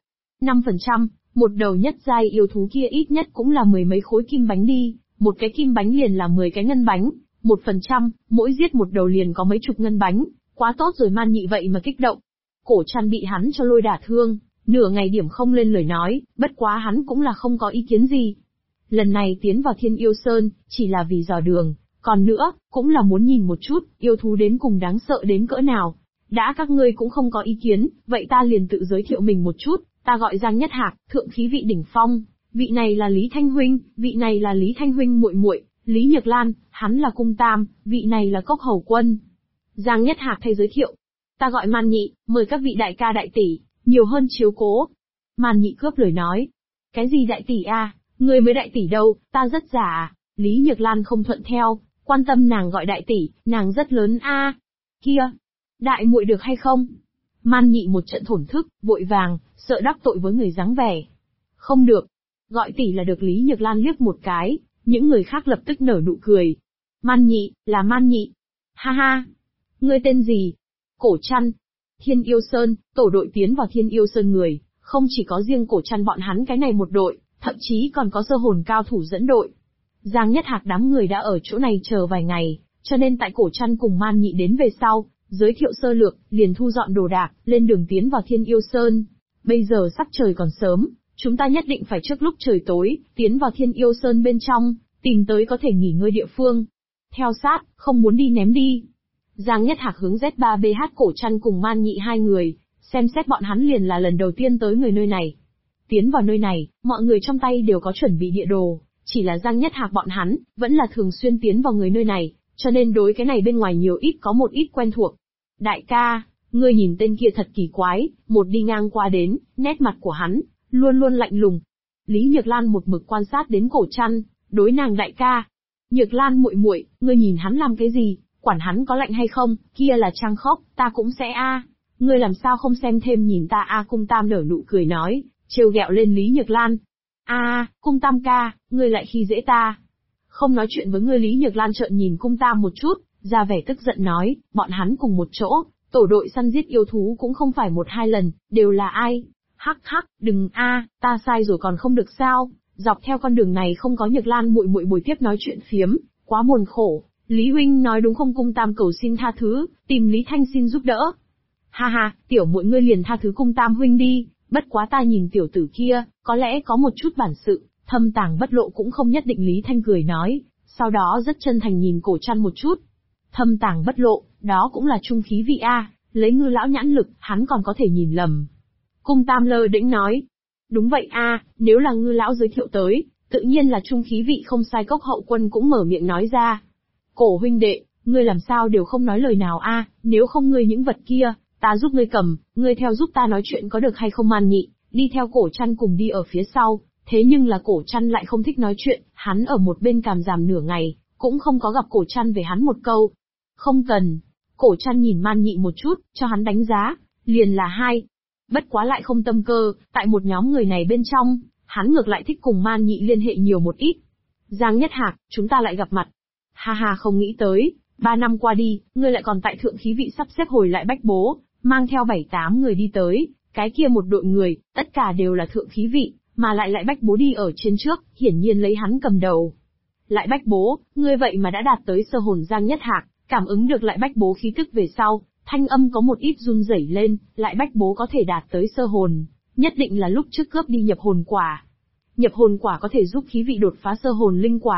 5%, một đầu nhất giai yêu thú kia ít nhất cũng là 10 mấy khối kim bánh đi, một cái kim bánh liền là 10 cái ngân bánh, 1%, mỗi giết một đầu liền có mấy chục ngân bánh, quá tốt rồi. Man Nhị vậy mà kích động. Cổ Trăn bị hắn cho lôi đả thương, nửa ngày điểm không lên lời nói, bất quá hắn cũng là không có ý kiến gì. Lần này tiến vào Thiên Yêu Sơn, chỉ là vì dò đường, còn nữa, cũng là muốn nhìn một chút, yêu thú đến cùng đáng sợ đến cỡ nào. Đã các ngươi cũng không có ý kiến, vậy ta liền tự giới thiệu mình một chút, ta gọi Giang Nhất Hạc, thượng khí vị đỉnh phong, vị này là Lý Thanh Huynh, vị này là Lý Thanh Huynh muội muội, Lý Nhược Lan, hắn là Cung Tam, vị này là Cốc Hầu Quân. Giang Nhất Hạc thay giới thiệu. Ta gọi Man Nhị, mời các vị đại ca đại tỷ, nhiều hơn chiếu cố. Man Nhị cướp lời nói. Cái gì đại tỷ a? Người mới đại tỷ đâu, ta rất già à? Lý Nhược Lan không thuận theo, quan tâm nàng gọi đại tỷ, nàng rất lớn a. Kia, đại muội được hay không? Man Nhị một trận thổn thức, vội vàng, sợ đắc tội với người dáng vẻ. Không được, gọi tỷ là được. Lý Nhược Lan liếc một cái, những người khác lập tức nở nụ cười. Man Nhị, là Man Nhị. Ha ha, ngươi tên gì? Cổ Trăn. Thiên Yêu Sơn, tổ đội tiến vào Thiên Yêu Sơn người, không chỉ có riêng Cổ Trăn bọn hắn cái này một đội, thậm chí còn có sơ hồn cao thủ dẫn đội. Giang Nhất Hạc đám người đã ở chỗ này chờ vài ngày, cho nên tại Cổ Trăn cùng Man Nhị đến về sau, giới thiệu sơ lược, liền thu dọn đồ đạc, lên đường tiến vào Thiên Yêu Sơn. Bây giờ sắc trời còn sớm, chúng ta nhất định phải trước lúc trời tối, tiến vào Thiên Yêu Sơn bên trong, tìm tới có thể nghỉ ngơi địa phương. Theo sát, không muốn đi ném đi. Giang Nhất Hạc hướng Z3BH Cổ Trăn cùng Man Nhị hai người, xem xét bọn hắn liền là lần đầu tiên tới người nơi này. Tiến vào nơi này, mọi người trong tay đều có chuẩn bị địa đồ, chỉ là Giang Nhất Hạc bọn hắn, vẫn là thường xuyên tiến vào người nơi này, cho nên đối cái này bên ngoài nhiều ít có một ít quen thuộc. Đại ca, ngươi nhìn tên kia thật kỳ quái, một đi ngang qua đến, nét mặt của hắn, luôn luôn lạnh lùng. Lý Nhược Lan một mực quan sát đến Cổ Trăn, đối nàng đại ca. Nhược Lan muội muội, ngươi nhìn hắn làm cái gì, quản hắn có lạnh hay không, kia là Trang Khốc, ta cũng sẽ a. Ngươi làm sao không xem thêm nhìn ta a? Cung Tam nở nụ cười nói, trêu ghẹo lên Lý Nhược Lan. A, Cung Tam ca, ngươi lại khi dễ ta. Không nói chuyện với ngươi. Lý Nhược Lan trợn nhìn Cung Tam một chút, ra vẻ tức giận nói, bọn hắn cùng một chỗ, tổ đội săn giết yêu thú cũng không phải một hai lần, đều là ai? Hắc hắc, đừng a, ta sai rồi còn không được sao? Dọc theo con đường này không có Nhược Lan muội muội bồi tiếp nói chuyện phiếm, quá buồn khổ. Lý huynh nói đúng không? Cung Tam cầu xin tha thứ, tìm Lý Thanh xin giúp đỡ. Ha ha, tiểu muội ngươi liền tha thứ Cung Tam huynh đi, bất quá ta nhìn tiểu tử kia, có lẽ có một chút bản sự, thâm tàng bất lộ cũng không nhất định. Lý Thanh cười nói, sau đó rất chân thành nhìn Cổ Trăn một chút. Thâm tàng bất lộ, đó cũng là trung khí vị a, lấy Ngư lão nhãn lực, hắn còn có thể nhìn lầm. Cung Tam lơ đễnh nói, đúng vậy a, nếu là Ngư lão giới thiệu tới, tự nhiên là trung khí vị không sai. Cốc Hậu Quân cũng mở miệng nói ra. Cổ huynh đệ, ngươi làm sao đều không nói lời nào a? Nếu không ngươi những vật kia, ta giúp ngươi cầm, ngươi theo giúp ta nói chuyện có được hay không? Man Nhị đi theo Cổ Trăn cùng đi ở phía sau, thế nhưng là Cổ Trăn lại không thích nói chuyện, hắn ở một bên càm ràm nửa ngày, cũng không có gặp Cổ Trăn về hắn một câu. Không cần. Cổ Trăn nhìn Man Nhị một chút, cho hắn đánh giá, liền là hai. Bất quá lại không tâm cơ, tại một nhóm người này bên trong, hắn ngược lại thích cùng Man Nhị liên hệ nhiều một ít. Giang Nhất Hạc, chúng ta lại gặp mặt. Ha ha, không nghĩ tới, 3 năm qua đi, ngươi lại còn tại thượng khí vị sắp xếp hồi lại Bách Bố, mang theo 7-8 người đi tới, cái kia một đội người, tất cả đều là thượng khí vị, mà lại Bách Bố đi ở trên trước, hiển nhiên lấy hắn cầm đầu. Lại Bách Bố, ngươi vậy mà đã đạt tới sơ hồn. Giang Nhất Hạc cảm ứng được lại Bách Bố khí tức về sau, thanh âm có một ít run rẩy lên, lại Bách Bố có thể đạt tới sơ hồn, nhất định là lúc trước cướp đi nhập hồn quả. Nhập hồn quả có thể giúp khí vị đột phá sơ hồn linh quả,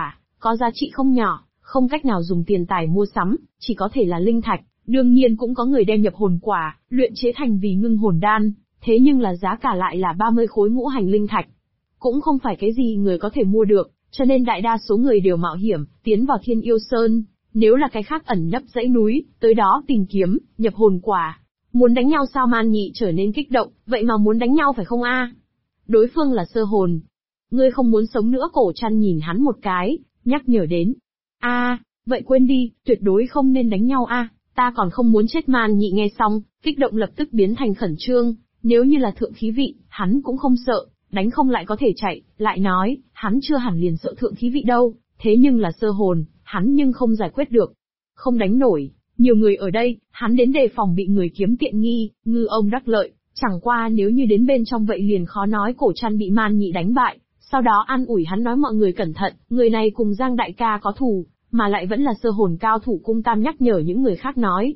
có giá trị không nhỏ, không cách nào dùng tiền tài mua sắm, chỉ có thể là linh thạch. Đương nhiên cũng có người đem nhập hồn quả, luyện chế thành vì ngưng hồn đan, thế nhưng là giá cả lại là 30 khối ngũ hành linh thạch. Cũng không phải cái gì người có thể mua được, cho nên đại đa số người đều mạo hiểm, tiến vào Thiên Yêu Sơn. Nếu là cái khác ẩn nấp dãy núi, tới đó tìm kiếm, nhập hồn quả. Muốn đánh nhau sao? Man Nhị trở nên kích động, vậy mà muốn đánh nhau phải không a? Đối phương là sơ hồn. Ngươi không muốn sống nữa? Cổ Trăn nhìn hắn một cái, nhắc nhở đến. Vậy quên đi, tuyệt đối không nên đánh nhau a, ta còn không muốn chết. Man Nhị nghe xong, kích động lập tức biến thành khẩn trương, nếu như là thượng khí vị, hắn cũng không sợ, đánh không lại có thể chạy, lại nói, hắn chưa hẳn liền sợ thượng khí vị đâu, thế nhưng là sơ hồn, hắn nhưng không giải quyết được. Không đánh nổi, nhiều người ở đây, hắn đến đề phòng bị người kiếm tiện nghi, ngư ông đắc lợi, chẳng qua nếu như đến bên trong vậy liền khó nói. Cổ Trăn bị Man Nhị đánh bại, sau đó an ủi hắn nói mọi người cẩn thận, người này cùng Giang đại ca có thù, mà lại vẫn là sơ hồn cao thủ. Cung Tam nhắc nhở những người khác nói.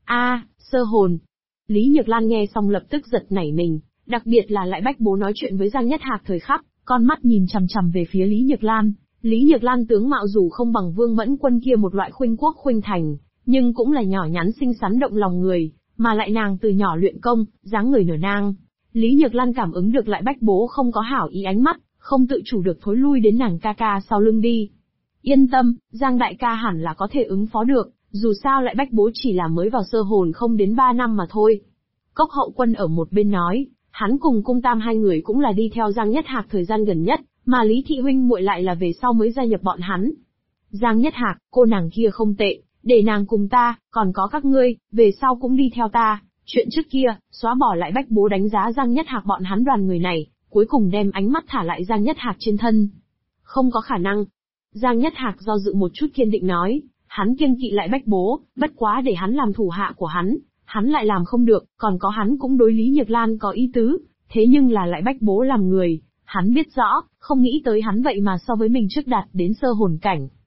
Sơ hồn. Lý Nhược Lan nghe xong lập tức giật nảy mình, đặc biệt là lại Bách Bố nói chuyện với Giang Nhất Hạc thời khắc, con mắt nhìn chằm chằm về phía Lý Nhược Lan. Lý Nhược Lan tướng mạo dù không bằng Vương Mẫn Quân kia một loại khuynh quốc khuynh thành, nhưng cũng là nhỏ nhắn xinh xắn động lòng người, mà lại nàng từ nhỏ luyện công, dáng người nở nang. Lý Nhược Lan cảm ứng được lại Bách Bố không có hảo ý ánh mắt, không tự chủ được thối lui đến nàng ca ca sau lưng đi. Yên tâm, Giang đại ca hẳn là có thể ứng phó được, dù sao lại Bách Bố chỉ là mới vào sơ hồn không đến 3 năm mà thôi. Cốc Hậu Quân ở một bên nói, hắn cùng Cung Tam hai người cũng là đi theo Giang Nhất Hạc thời gian gần nhất, mà Lý Thị huynh muội lại là về sau mới gia nhập bọn hắn. Giang Nhất Hạc, cô nàng kia không tệ, để nàng cùng ta, còn có các ngươi, về sau cũng đi theo ta. Chuyện trước kia, xóa bỏ lại Bách Bố đánh giá Giang Nhất Hạc bọn hắn đoàn người này, cuối cùng đem ánh mắt thả lại Giang Nhất Hạc trên thân. Không có khả năng. Giang Nhất Hạc do dự một chút kiên định nói, hắn kiêng kỵ lại Bách Bố, bất quá để hắn làm thủ hạ của hắn lại làm không được, còn có hắn cũng đối Lý Nhược Lan có ý tứ, thế nhưng là lại Bách Bố làm người, hắn biết rõ, không nghĩ tới hắn vậy mà so với mình trước đạt đến sơ hồn cảnh.